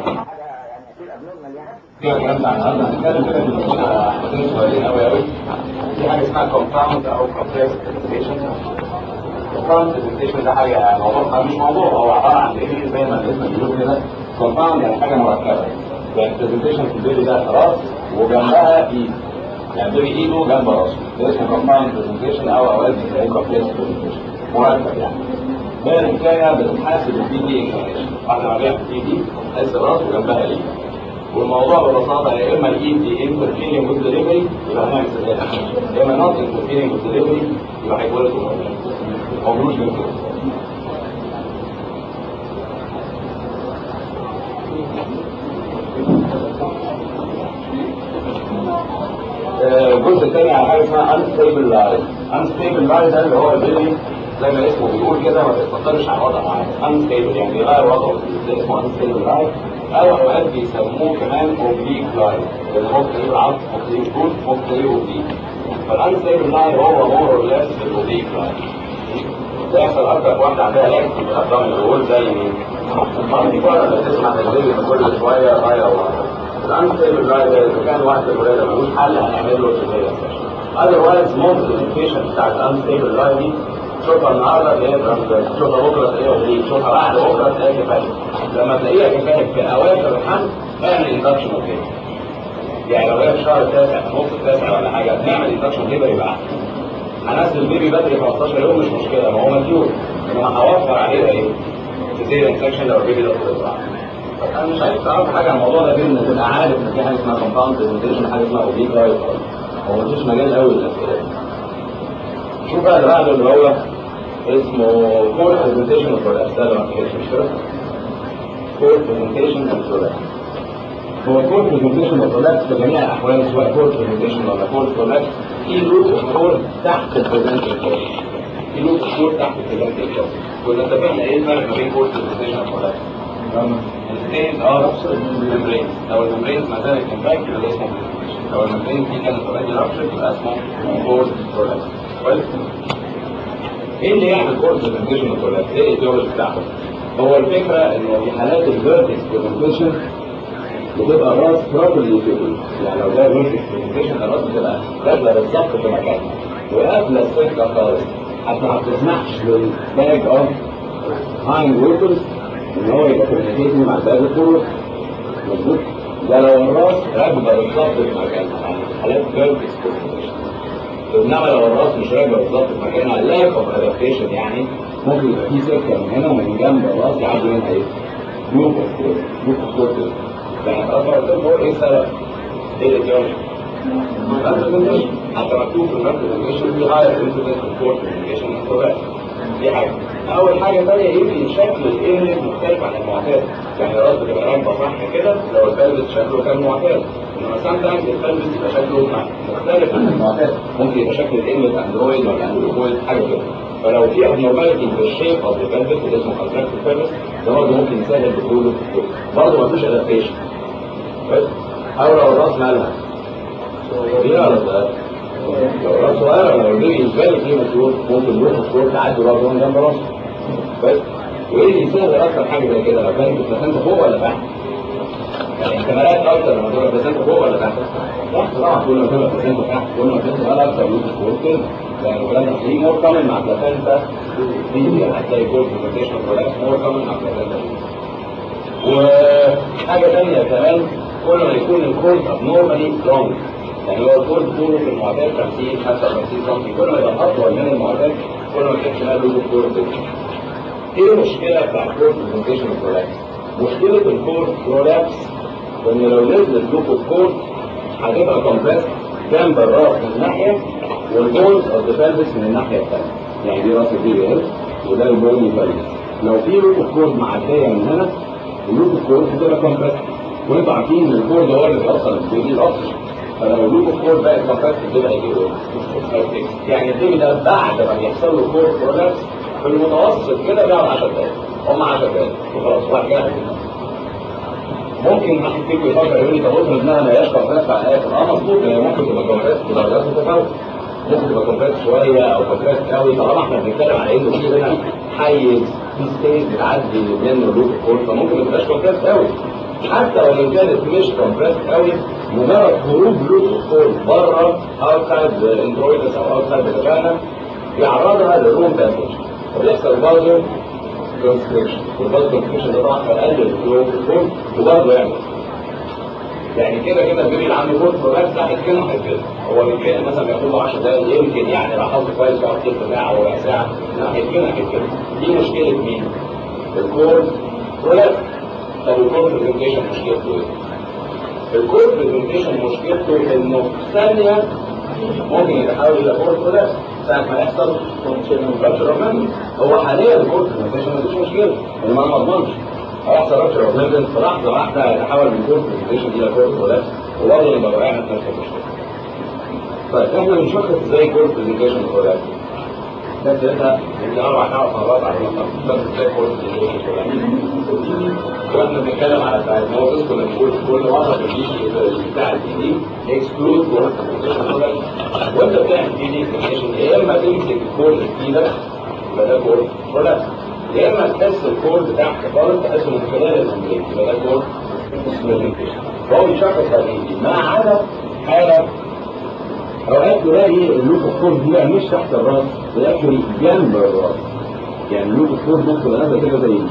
في كلام عن النهارده هنتكلم كده في على حاجتين صغيرين قوي قوي. في حاجه اسمها كومباوند او كومبلكس برزنتيشن. كومباوند برزنتيشن ده حاجه موضوع مش موضوع، هو عباره عن ايه زي ما الاسم بيقول كده. كومباوند يعني حاجه مركبه، يعني برزنتيشن في البيبي ده راس وجنبها ايد، يعني البيبي ايده جنب راسه، ده اسمه كومباوند برزنتيشن او اوقات بنسميه كومبلكس برزنتيشن، مركب يعني. هي الحكايه بتحاسب البي دي انكلينيشن، واحده ما بيعمل البي دي تحس راسه وجنبها ايد، والموضوع ببساطه يا اما الايد دي انترفيرنج وذ ديليفري يبقى هنعمل سيزيريان، يا اما نوت انترفيرنج وذ ديليفري يبقى هيتولد ما ملوش غير كده. الجزء الثاني على حاجه اسمها انستيبل لايف. انستيبل لايف ده اللي هو البيبي زي ما اسمه بيقول كده ما بيستقرش على وضع معين، انستيبل يعني بيغير وضعه، ده اسمه انستيبل لايف، او اوقات بيسموه كمان اوبليك لايف، اللي ممكن يبقى عكس ممكن يكون ممكن يبقى اوبليك. فالانستيبل لايف هو مور اور ليس الاوبليك لايف. ده يحصل اكتر واحده عندها لاكس في الابدومين الوول زي مين؟ المالتي بار اللي تسمع البيبي كل شويه غير وضعه. الانستيبل لايف ده اذا كان واحد الولاده ملوش حل هنعمل له سيزيريان سيشن. اذروايز ممكن البيشنت بتاع الانستيبل لايف دي شوفها النهارده تلاقيها ترانسفيرس، شوفها بكره تلاقيها اوبليك، شوفها بعد بكره تلاقيها كفايه. لما تلاقيها كفايه في اواخر الحمل اعمل اندكشن اوكي. يعني لو هي في الشهر التاسع في نص التاسع ولا حاجه نعمل اندكشن كده يبقى احسن. هنزل البيبي بدري خمستاشر يوم مش مشكله، ما هو مديون، انما هوفر عليها ايه؟ سيزيريان سكشن لو البيبي ده طلع. انا مش عايز تعرف حاجه عن الموضوع ده غير ان تبقى عارف ان في حاجه اسمها كومباوند برزنتيشن، حاجه اسمها اوبليك لايف، هو مفيش مجال قوي للاسئله. شوف بقى اللي بعده اللي هو اسمه كور برزنتيشن اوف برولابس، ده اللي ما فيهاش مشكله. كور برزنتيشن اوف برولابس هو كور برزنتيشن اوف برولابس في جميع الاحوال، سواء كور برزنتيشن ولا كور برولابس، في لوب كور تحت البرزنتيشن كور، في لوب كور تحت البرزنتيشن كور. كنا اتفقنا ايه الفرق ما بين كور برزنتيشن اوف برولابس؟ الاثنين اه الممبرين، لو الممبرين ما زالت كومباكت يبقى اسمه برزنتيشن، لو الممبرين دي كانت اوريدي رابشر يبقى اسمه كور برولابس. كويس؟ ايه اللي يعمل كورس برزنتيشن ولا ايه الايديولوجي بتاعته؟ هو الفكره انه في حالات الفيرتكس برزنتيشن بتبقى الراس بروبرلي فيبل، يعني لو ده روت برزنتيشن الراس بتبقى داخله بالظبط في مكانها وقافله السكه خالص، حتى ما بتسمحش للباك اوف هايند ووترز ان هو يبقى كوميونيكيتنج مع الباك فور. مظبوط؟ ده لو الراس راكبه بالظبط في مكانها، يعني حالات فيرتكس برزنتيشن. انما لو الراس مش راكبه بالظبط في مكانها لاك اوف ادابتيشن، يعني ممكن يبقى في سكه من هنا ومن جنب الراس يعدي منها ايه؟ لوكوس كورد، لوكوس كورد. يعني خلاص قلت لكم هو ايه السبب؟ ايه الاتيولوجي؟ الريبريزنتيشن. حتى مكتوب في الريبريزنتيشن في هاير انسيدنت اوف كورد برزنتيشن انتروفيرت. دي حاجه. اول حاجه ثانيه يمكن شكل الانلت مختلف عن المعتاد، يعني الراس بتبقى راكبه صح كده لو البلبس شكله كان معتاد، انما سام تايمز البلبس يبقى شكله مختلف عن المعتاد، ممكن يبقى شكل الانلت اندرويد ولا اندرويد حاجه كده. فلو في ابنورماليتي في الشيب اوف ذا بلبس اللي اسمه كونتراكتد بلبس ده برضه ممكن يسهل دخوله في الكورد، برضه مفيش ادابتيشن. بس او لو الراس مالها كبيره ولا صغيره؟ لو الراس صغيره لو البيبي بالنسبه فيه مسؤول ممكن يروح الكورد تعدي راسه من جنب راسه. بس وايه اللي يسهل اكتر حاجه زي كده؟ لو كانت البلاسنتا فوق ولا تحت؟ يعني احتمالات اكتر لما تبقى البلاسنتا فوق ولا تحت؟ تحت طبعا. كل ما تبقى البلاسنتا تحت كل ما تبقى اكتر لوكس كورد كده. يعني الكلام ده في مور كومن مع بلاسنتا في هتلاقي كورد برزنتيشن كولاكس مور كومن مع بلاسنتا. وحاجه ثانيه كمان، كل ما يكون الكورد ابنورمالي لونج، يعني هو الكورد طوله في المعتاد خمسين خمسة وخمسين سم، كل ما يبقى اطول من المعتاد كل ما كان شمال لوكس كورد. ايه المشكله بتاع الكورد برزنتيشن كولاكس؟ مشكله الكورد كولاكس ان لو نزل اللوكس كورد هتبقى كومبريس جنب الراس من ناحيه والبونز اوف ذا بلبس من الناحيه الثانيه، يعني دي راس البيبي اهي وده البوني بلبس. لو في لوكس كورد معديه من هنا اللوكس كورد هتبقى كومبريس، وانتوا عارفين ان الكورد هو اللي بيوصل البيبي الاكسجين، فلو اللوكس كورد بقت كومبريس البيبي هيجي يعني البيبي ده بعد ما بيحصل له كورد كولاكس في المتوسط كده بيقعد عشر دقايق، هم عشر دقايق وخلاص وبعد كده ممكن واحد فيكم يفكر يقول لي طب افرض انها ما هياش كومبريس على الاخر. اه مظبوط، هي ممكن تبقى كومبريس بدرجات متفاوته، ممكن تبقى كومبريس شويه او كومبريس قوي، طالما احنا بنتكلم على انه في هنا حيز في ستيج بتعدي منه اللوكس كورد فممكن ما تبقاش كومبريس قوي. حتى ولو كانت مش كومبريس قوي مجرد خروج لوكس كورد بره اوتسايد اندرويدس او اوتسايد الفاجينا يعرضها للروم تمبريتشر وبيحصل برضه كونستريكشن، والبلد كونستريكشن ده طبعا هيقلل الفلو في الكورد وبرضه يعمل يعني كده كده البيبي اللي عنده كورد كولاكس ده هيتكلم هيتكلم هو بيتكلم مثلا بياخد له عشر دقايق يمكن يعني لو حافظ كويس يقعد تلت ساعه او ربع ساعه، لا هيتكلم هيتكلم. دي مشكله مين؟ الكورد كولاكس. طب الكورد برزنتيشن مشكلته ايه؟ الكورد برزنتيشن مشكلته انه في ثانيه ممكن يتحول الى كورد كولاكس ساعة ما يحصل رابشر اوف. هو حاليا الكورد برزنتيشن مفيش مشكله، انما انا ما اضمنش هيحصل رابشر اوف في لحظه واحده يتحول من كورد برزنتيشن الى كورد كولاكس وبرضه نبقى وقعنا في نفس المشكله. طيب احنا بنشخص ازاي كورد برزنتيشن كولاكس؟ ده ساعتها اللي اربع خمس مرات على المطلق بس ازاي كورد برزنتيشن كولاكس. واحنا بنتكلم على الدايجنوستس كنا بنقول كل مره بنجيب بتاع الدي دي اكسكلود كورد برزنتيشن كولاكس. وانت بتعمل دي دي اكسبليشن يا اما تمسك الكورد بايدك يبقى ده كورد كولاكس، يا اما تحس الكورد تحت خالص تحسه من خلال الممبرين يبقى ده كورد برزنتيشن. فهو بيشخص تغيير ما عدا حاله اوقات تلاقي اللوكس كورد دي مش تحت الراس ولكن جنب الراس، يعني اللوكس كورد ممكن تبقى نازله كده زي دي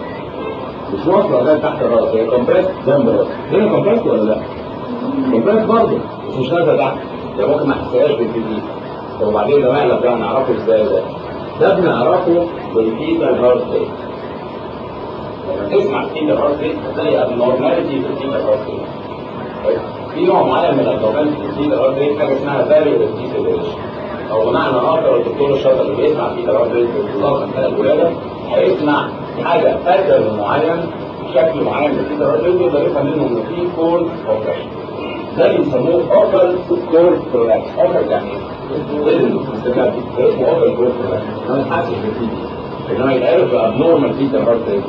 مش واصله لغايه تحت الراس، هي كومبريس جنب الراس. هنا كومبريس ولا لا؟ كومبريس برضه بس مش نازله تحت، ده ممكن ما احسهاش بالبي دي. طب وبعدين ده مقلب ده هنعرفه ازاي؟ ده ده بنعرفه بالفيتال هارت ريت. لما تسمع الفيتال هارت ريت هتلاقي ابنورماليتي في الفيتال هارت ريت. في نوع معين من الابنورماليتي في الفيتال هارت ريت حاجه اسمها فاريبل ديسيلريشن، او بمعنى اخر الدكتور الشاطر اللي بيسمع الفيتال هارت ريت بانتظار اثناء الولاده هيسمع حاجه باترن معين شكل معين من الفيتال هارت ريت يقدر يفهم منه انه في كورد اوبريشن. ده بيسموه اوبل كورد كولاكس. اوبل يعني ايه؟ اسمه اوبل كورد كولاكس. انا حاسس بالفيديو انما يتعرف ابنورمال فيتال هارت ريت.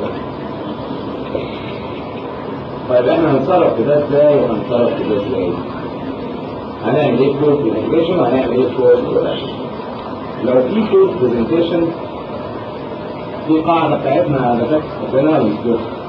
طيب احنا هنتصرف في ده ازاي وهنتصرف في ده ازاي؟ هنعمل ايه كورد برزنتيشن وهنعمل ايه كورد كولاكس؟ لو في كورد برزنتيشن في قاعده بتاعتنا دكاتره فاكرينها ولا مش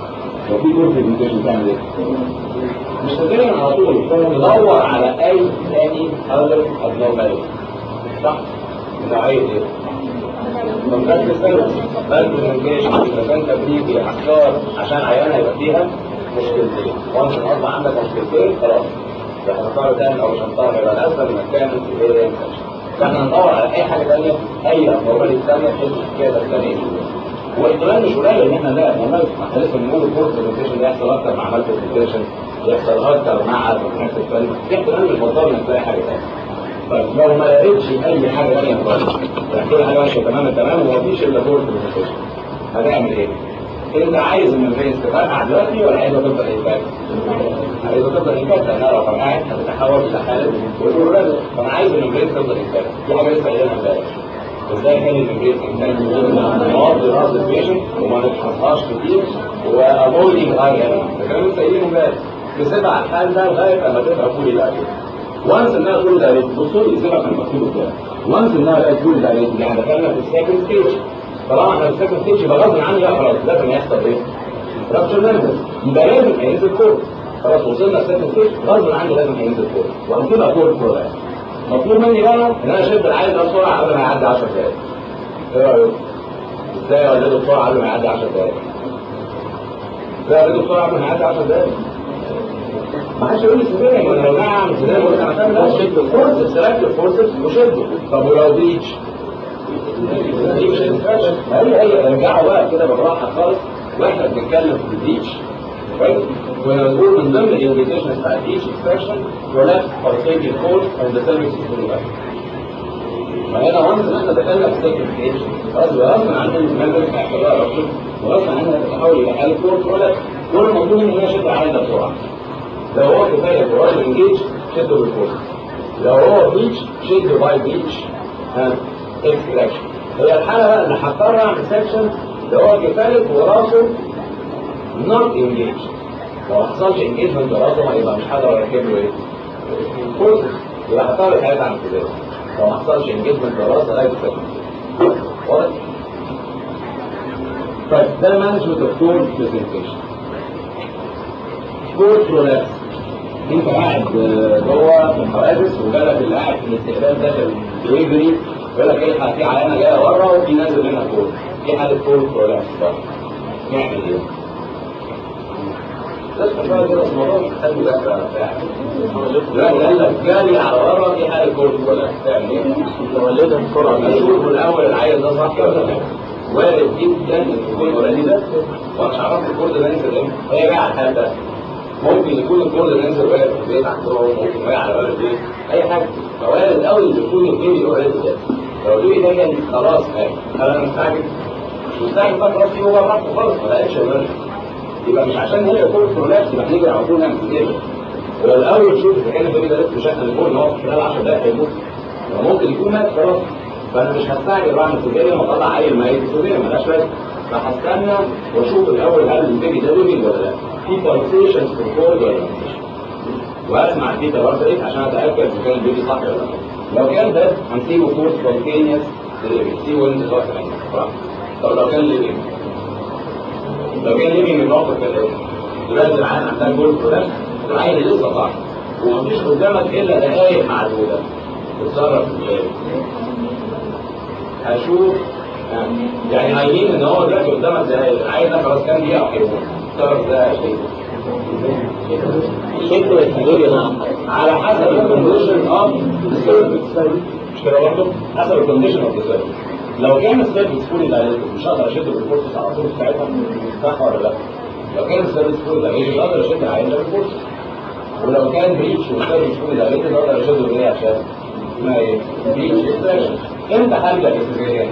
لو في كورس برزنتيشن تعمل ايه؟ مش تدري على طول ندور على اي ثاني اذر ابنورماليتي صح؟ نوعيه ايه؟ كونتاكت سيرفيس بل برزنتيشن اذا كان تبريدي اختار عشان عيانه يبقى فيها مشكلتين وانس النهارده عندك مشكلتين خلاص ده هنختار تاني او مش هنختار يبقى الاسهل انك تعمل سيفيريان انفكشن فاحنا ندور على اي حاجه ثانيه اي ابنورماليتي ثانيه تحس كده الثانيه واحتمال مش قليل ان احنا نلاقي ابنورماليتي ما احنا لسه بنقول الكورس برزنتيشن يحصل اكتر مع عمليه برزنتيشن يحصل اكتر مع البروجكت الفني في احتمال مش بطال انك تلاقي حاجه ثانيه. طيب لو ما لقيتش اي حاجه ثانيه خالص يعني كل حاجه ماشيه تمام تمام ومفيش الا كورس برزنتيشن هتعمل ايه؟ انت عايز الممبرين تفرقع دلوقتي ولا عايزها تفضل انفاكت؟ عايزها تفضل انفاكت لانها لو فرقعت هتتحول الى حاله والولد فانا عايز الممبرين تفضل انفاكت في حاجه لسه قايلينها امبارح ازاي كان الممبرين انفاكت؟ نقضي راس البيشنت وما نفحصهاش كتير وافويدنج هاي ايرون الكلام لسه قايلينه امبارح تسيبها على الحال ده لغايه لما تبقى فولي دايركت وانس انها فولي دايركت بصوا لي سيبها في المكتوب ازاي وانس انها بقت فولي دايركت يعني دخلنا في السكند ستيج طالما احنا في السكند ستيج يبقى غصب عني لا خلاص لازم يحصل ايه؟ رابشر ميمبرز يبقى لازم هينزل كورس خلاص وصلنا السكند ستيج غصب عني لازم هينزل كورس وهتبقى كورس برودكت مطلوب مني بقى ان انا اشد العيل ده بسرعه قبل ما يعدي عشر دقائق ايه رايك؟ ازاي اولده بسرعه قبل ما يعدي عشر دقائق؟ ازاي اولده بسرعه قبل ما يعدي عشر دقائق؟ ما حدش يقول لي سيزيريان وانا لو نعم سيزيريان قلت انا فاهم لا شد الفورسز سلكت الفورسز وشده طب ولو بيتش دي مش انفكشن هي هي ارجعوا بقى كده بالراحه خالص واحنا بنتكلم في البيتش كويس ونقول من ضمن الانديكيشنز بتاع البيتش انفكشن ولاد بارسيجي كورس اند ذا سيرفيس فهنا وانس ان احنا دخلنا في سيكند ستيج خلاص غصب عن الممبر بتاع الحجاره رابشر وغصب عنها تتحول الى حاله كورس ولا كل المطلوب ان هي شد العيل ده بسرعه لو هو كفايه براجل انجيج شده بالكورس لو هو بيتش شده باي بيتش ها اكستراكشن هي الحاله بقى اللي هضطر اعمل سكشن لو هو كفايه وراسه نوت انجيج لو ما حصلش انجيجمنت براسه هيبقى مش هقدر اركب له ايه؟ كورس يبقى هضطر ساعتها اعمل كده لو ما حصلش انجيجمنت براسه لا يتسكن واضح؟ طيب ده المانجمنت اوف كورس برزنتيشن كورس برولابس انت قاعد جوه في الحوادث وجالك اللي قاعد في الاستقبال داخل بيجري يقول لك ايه في عيانه جايه بره وفي نازل منها كورس في حاله كورس برولابس نعمل ايه؟ بس بقى كده الموضوع محتاج بقى دلوقتي قال لك جاري على بره في حاله كورس برولابس تعمل ايه؟ تولدها بسرعه اشوف الاول العيل ده صح ولا لا وارد جدا ان يكون اوريدي ده وانا مش عرفت الكورس ده نزل امتى هي جايه على الحال ده ممكن يكون الكورس ده نزل واقف في البيت عندهم ممكن واقع على باب البيت اي حاجه فوارد قوي ان يكون البيبي اوريدي ده لو البيبي ده كان خلاص مات انا مستعجل مش مستعجل بقى خلاص في هو براحته خالص ما لقيتش ايمرجنسي يبقى مش عشان هي كورس برولابس يبقى هنيجي على طول نعمل كده ولو الاول نشوف اذا كان البيبي ده لسه بشكل الكور ان هو في خلال عشر دقائق هيموت ممكن يكون مات خلاص فانا مش هستعجل واعمل سيزيريان واطلع عيل ميت سيزيريان مالهاش لازمه فهستنى واشوف الاول هل البيبي ده ليفنج ولا لا في بالسيشنز في الكورد ولا مفيش واسمع البيتا برضه ايه عشان اتاكد اذا كان البيبي صح ولا لا لو كان ده هنسيبه فور سبونتينيوس سيبه انت دلوقتي طب لو كان ليفنج لو كان ليفنج الوقت كان ايه؟ دلوقتي العيان عندها كورد برولابس العيل لسه صح ومفيش قدامك الا دقايق معدوده تتصرف ازاي؟ هشوف يعني عايزين ان هو دلوقتي قدامك دقايق العيل ده خلاص كان دقيقه وهيموت تتصرف ازاي يا على حسب الكونديشن اوف السيرفيس مش كده برضه؟ حسب الكونديشن اوف السيرفيس لو كان السيرفيس فولي دايركت مش هقدر اشد بالفورس على طول ساعتها صح ولا لا؟ لو كان السيرفيس فولي دايركت مش هقدر اشد العيان ده بالفورس ولو كان بريتش والسيرفيس فولي دايركت هقدر اشده بايه عشان اسمها ايه؟ بريتش اكستراكشن امتى هلجأ للسيزيريان؟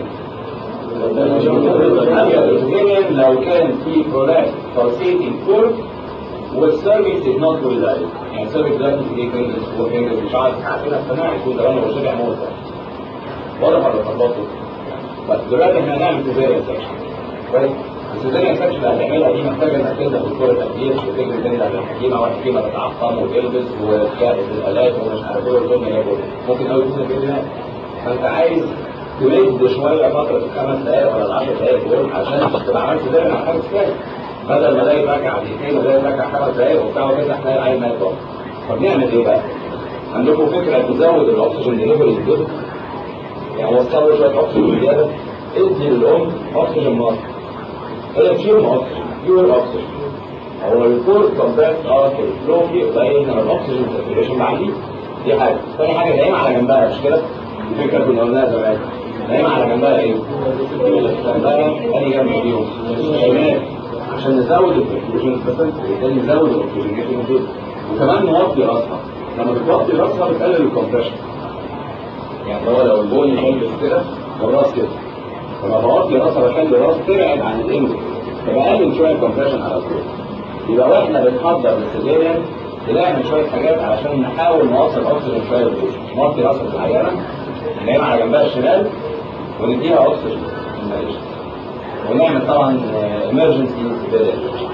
هلجأ للسيزيريان لو كان في برولابس بالسيتنج كورس والسيرفيس از نوت فولي دايركت يعني السيرفيس دلوقتي في ايه فينجرز فور فينجرز مش عارف عارفينها الصناعه يكون زمان هو شبع موت واضح ولا اتلخبطتوا؟ بس دلوقتي احنا هنعمل سيزيريان سكشن كويس؟ السيزيريان سكشن اللي هتعملها دي محتاجه انك تنزل في دكتور التخدير وتجري تنزل على الحكيمه والحكيمه تتعقم وتلبس وتجهز الالات ومش عارف ايه والدنيا هي كده ممكن قوي تنزل في هناك فانت عايز تمد شويه فتره الخمس دقائق ولا العشر دقائق دول عشان تبقى عملت سيزيريان على حاجه كفايه بدل ما الاقي فاكهه دقيقتين ولا فاكهه خمس دقايق وبتاع وكده احنا العيل مات بقى. طب نعمل ايه بقى؟ عندكم فكره تزود الاكسجين ديليفري للجسم؟ يعني وصلوا شويه اكسجين زياده، ادي للام اكسجين مصر. هي فيهم اكسجين، فيهم اكسجين. هو الكور كومباكت اه في الفلو فيه قليل انما الاكسجين ساتوريشن بعديه. دي حاجه، ثاني حاجه نايمه على جنبها مش كده؟ دي فكره كنا قلناها زمان. نايمه على جنبها ايه؟ جنبها ثاني جنب فيهم شمال عشان نزود الاكسجين بالتالي نزود الاكسجين دول وكمان نوطي راسها. لما بتوطي راسها بتقلل الكومبريشن. يعني هو لو البول يلبس كده والراس كده، لما بوطي راسها بخلي راسها تبعد عن الانجل فبقلل شويه الكومبريشن على الكور. يبقى واحنا بنحضر للسيزيريان بنعمل شويه حاجات علشان نحاول نوصل اكسجين شويه للجسم. نوطي راسها العيانه نايمه على جنبها الشمال ونديها اكسجين ونعمل طبعا emergency sedation.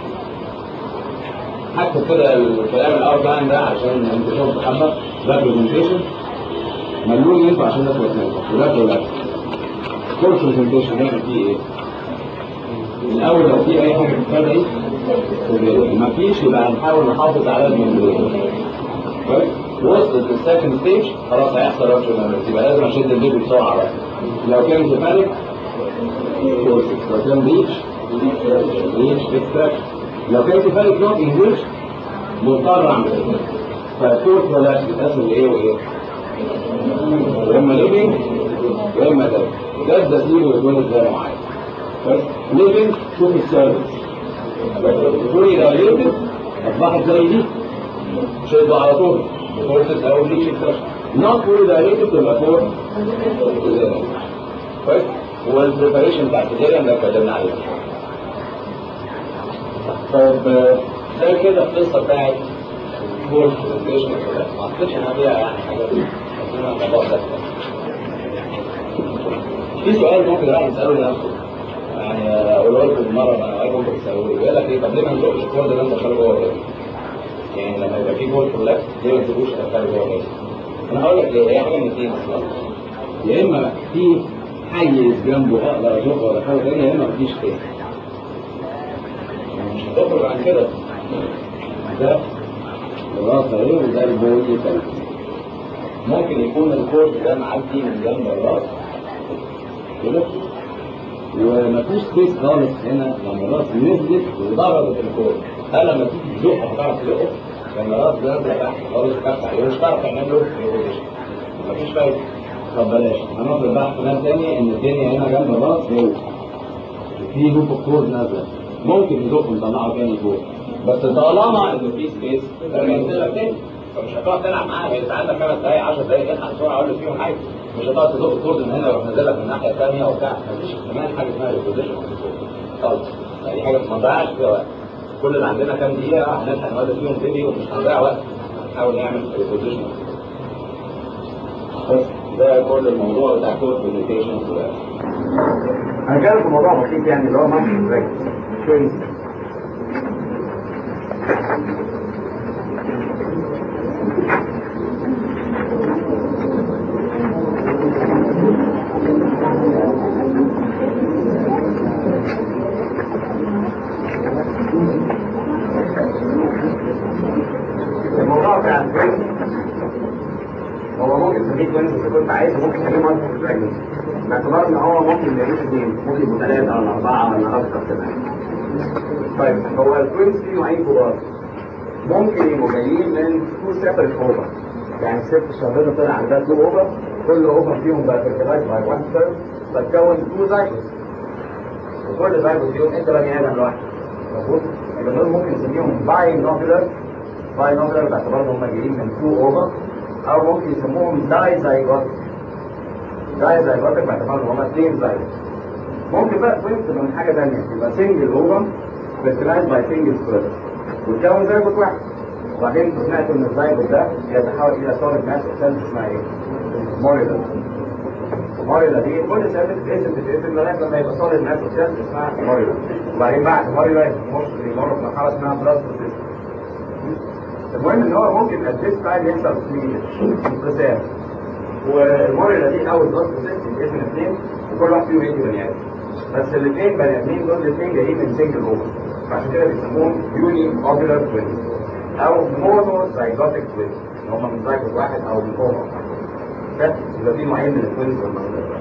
هكتب كده الكلام الاوتلاين ده عشان انت تشوف حبه ده برزنتيشن مليون ينفع عشان الناس تفهم وده ولا كل برزنتيشن نعمل فيه ايه؟ الاول لو في اي حاجه بتفرق ما فيش يبقى هنحاول نحافظ على الممبرين. وصلت للسكند ستيج خلاص هيحصل رابشر ممبرين يبقى لازم اشد البيبي بسرعه بقى. لو كان سيفاليك لو كان ريتش ريتش اكستراكشن. لو كان سيفاليك نوت انجلش مضطر اعمل كده. فالكور برولابس بتقسم لايه وايه؟ يا اما ليفنج يا اما ده ده التسليم ويكون ازاي معايا. بس ليفنج شوف السيرفيس تقولي ده ليفنج اصبحت زي دي شده على طول بفورسز او ريتش اكستراكشن. نوت فولي دايركتد تبقى فور كويس. والبريباريشن بتاع السيزيريان ده اتكلمنا عليه. طيب زي كده القصه بتاعت فور بريباريشن كده ما اعتقدش انها فيها يعني حاجه في سؤال ممكن الواحد يساله لنفسه يعني اقوله لكم بالمره انا عايزكم تسالوه يقول لك ايه طب ليه ما نزقش الكور ده اللي دخله جوه كده؟ يعني لما يبقى في كور كولابس ليه ما نسيبوش دخله جوه كده؟ انا هقول لك ليه هي حاجه من اثنين اصلا. يا اما في حيز جنبه اقدر اشوفه ولا حاجه ثانيه يا اما مفيش تاني. مش هتخرج عن كده. ده الراس اهي وده البول تاني. ممكن يكون الكورد ده معدي من جنب الراس كده ومفيش سبيس خالص هنا لما الراس نزلت وضربت الكورد. هل لما تيجي تزقه هتعرف تزقه؟ لما الراس نازله تحت خالص كف عليه مش هتعرف تعمل له ريبوزيشن. مفيش فايده. طب بلاش هنفرض بقى احتمال تاني ان الدنيا هنا جنب الراس هو في لوب الكورد نازله ممكن نزقه نطلعه تاني فوق بس طالما انه في سبيس لما ينزل تاني فمش هتقعد تلعب معاه. انت عندك خمس دقايق عشر دقايق الحق بسرعه اقول لك فيهم حاجه مش هتقعد تزق الكورد من هنا ويروح نازل لك من الناحيه الثانيه وبتاع. مفيش احتمال حاجه اسمها ريبوزيشن خالص. دي حاجه ما نضيعش فيها وقت. كل اللي عندنا كام دقيقه هنلحق نودي فيهم فيديو ومش هنضيع وقت. نحاول نعمل ريبوزيشن بس. ده كل الموضوع بتاع كود برزنتيشن. هنتكلم في موضوع بسيط يعني اللي هو ماركت براكتس شويه. الموضوع بتاع البريك هو ممكن تسميه كويس اذا كنت عايز ممكن تسميه ماركت براكتس باعتبار ان هو ممكن ما يجيش اثنين ممكن يبقوا ثلاثه ولا اربعه ولا اكثر كمان. طيب هو التوينز فيه نوعين كبار ممكن يبقوا جايين من تو سيبريت اوفر. يعني الست الشهريه طلع عندها تو اوفر كل اوفر فيهم بقى فيرتلايز باي وان سيرف فتكون تو زايجوس وكل زايجوس فيهم انت بني ادم لوحدك مظبوط؟ يبقى دول ممكن نسميهم باي نوبلر باي نوبلر باعتبار ان هم جايين من تو اوفر او ممكن يسموهم داي زايجوتك داي زايجوتك باعتبار ان هم اثنين زايجوس. ممكن بقى توينز تبقى من حاجه ثانيه يبقى سنجل اوفر فيرتلايز باي سنجل سبيرم وتكون زايجوت واحد وبعدين سمعتوا ان الزايجوت ده يتحول الى سوليد ماس سيلز اسمها ايه؟ موريلا. موريلا دي كل سيل بتتقسم بتتقسم لغايه لما يبقى سوليد ماس سيلز اسمها موريلا. وبعدين بعد موريلا يمر في مرحله اسمها بلاستوسيست. المهم ان هو ممكن اديس تايم يحصل في انقسام والموريلا دي اول بلاستوسيست يتقسم اثنين وكل واحد فيهم يجي بني ادم بس الاثنين بني ادمين دول الاثنين جايين من سنجل اوفر عشان كده بيسموهم يوني اوبيلر توينز او مونو زايجوتيك توينز، ان هم من زايجوت واحد او من فوق واحد. يبقى في نوعين من التوينز والموجودة.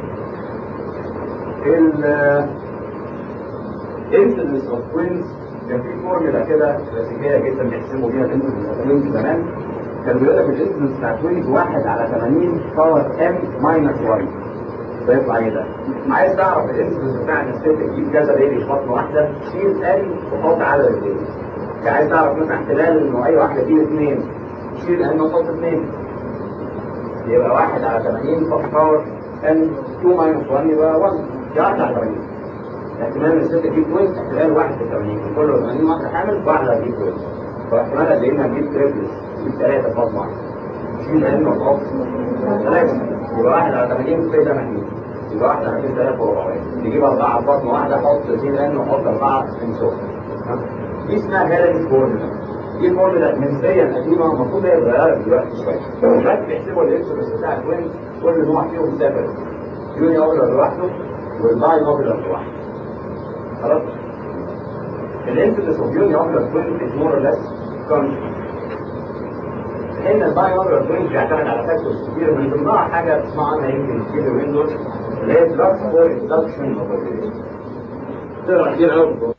ال incidence of twins كان في فورمولا كده كلاسيكيه جدا بيحسبوا بيها الانسيدنس اوف توينز زمان. كان بيقول لك الانسيدنس بتاع توينز واحد على ثمانين باور ام ماينس واحد. فيطلع ايه ده؟ عايز تعرف الانسيدنس بتاع الست تجيب كذا بيبي في بطن واحده، شيل ال وحط عدد البيبي. يعني عايز تعرف مثلا احتمال انه اي واحده تجيب اثنين، شيل ال وحط اثنين. يبقى واحد على ثمانين باور ام اتنين ماينس واحد يبقى واحد. دي واحد على ثمانين. احتمال ان الست تجيب توينز احتمال واحد في ثمانين، من كل ثمانين واحده حامل واحده هتجيب توينز. فاحتمال قد ايه هتجيب تريبلز، تجيب ثلاثه في بطن واحده. شيل ال وحط ثلاثه، يبقى واحد على ثمانين كده محدود. يبقى واحد على ثلاثة وربعين، تجيب أربعة في بطن واحدة، حط شيل ان وحط أربعة في سوق. دي اسمها هيلنز فورمولا. دي فورمولا نسبيا قديمة المفروض هي اتغيرت دلوقتي شوية. دلوقتي بيحسبوا الانسولين بتاع التوينز كل نوع فيهم سيبريت. يوني اوبيلر لوحده والباي اوبيلر لوحده. خلاص؟ الانسولين اوف يوني اوبيلر توينز از مور اور ليس كونستنت. لأن الباي اوبيلر توينز بيعتمد على فاكتورز كتير من ضمنها حاجة تسمع عنها يمكن كتير اليومين دول اللي هي دراجز فور اندكشن اوف اوفيوليشن. تقرا كتير قوي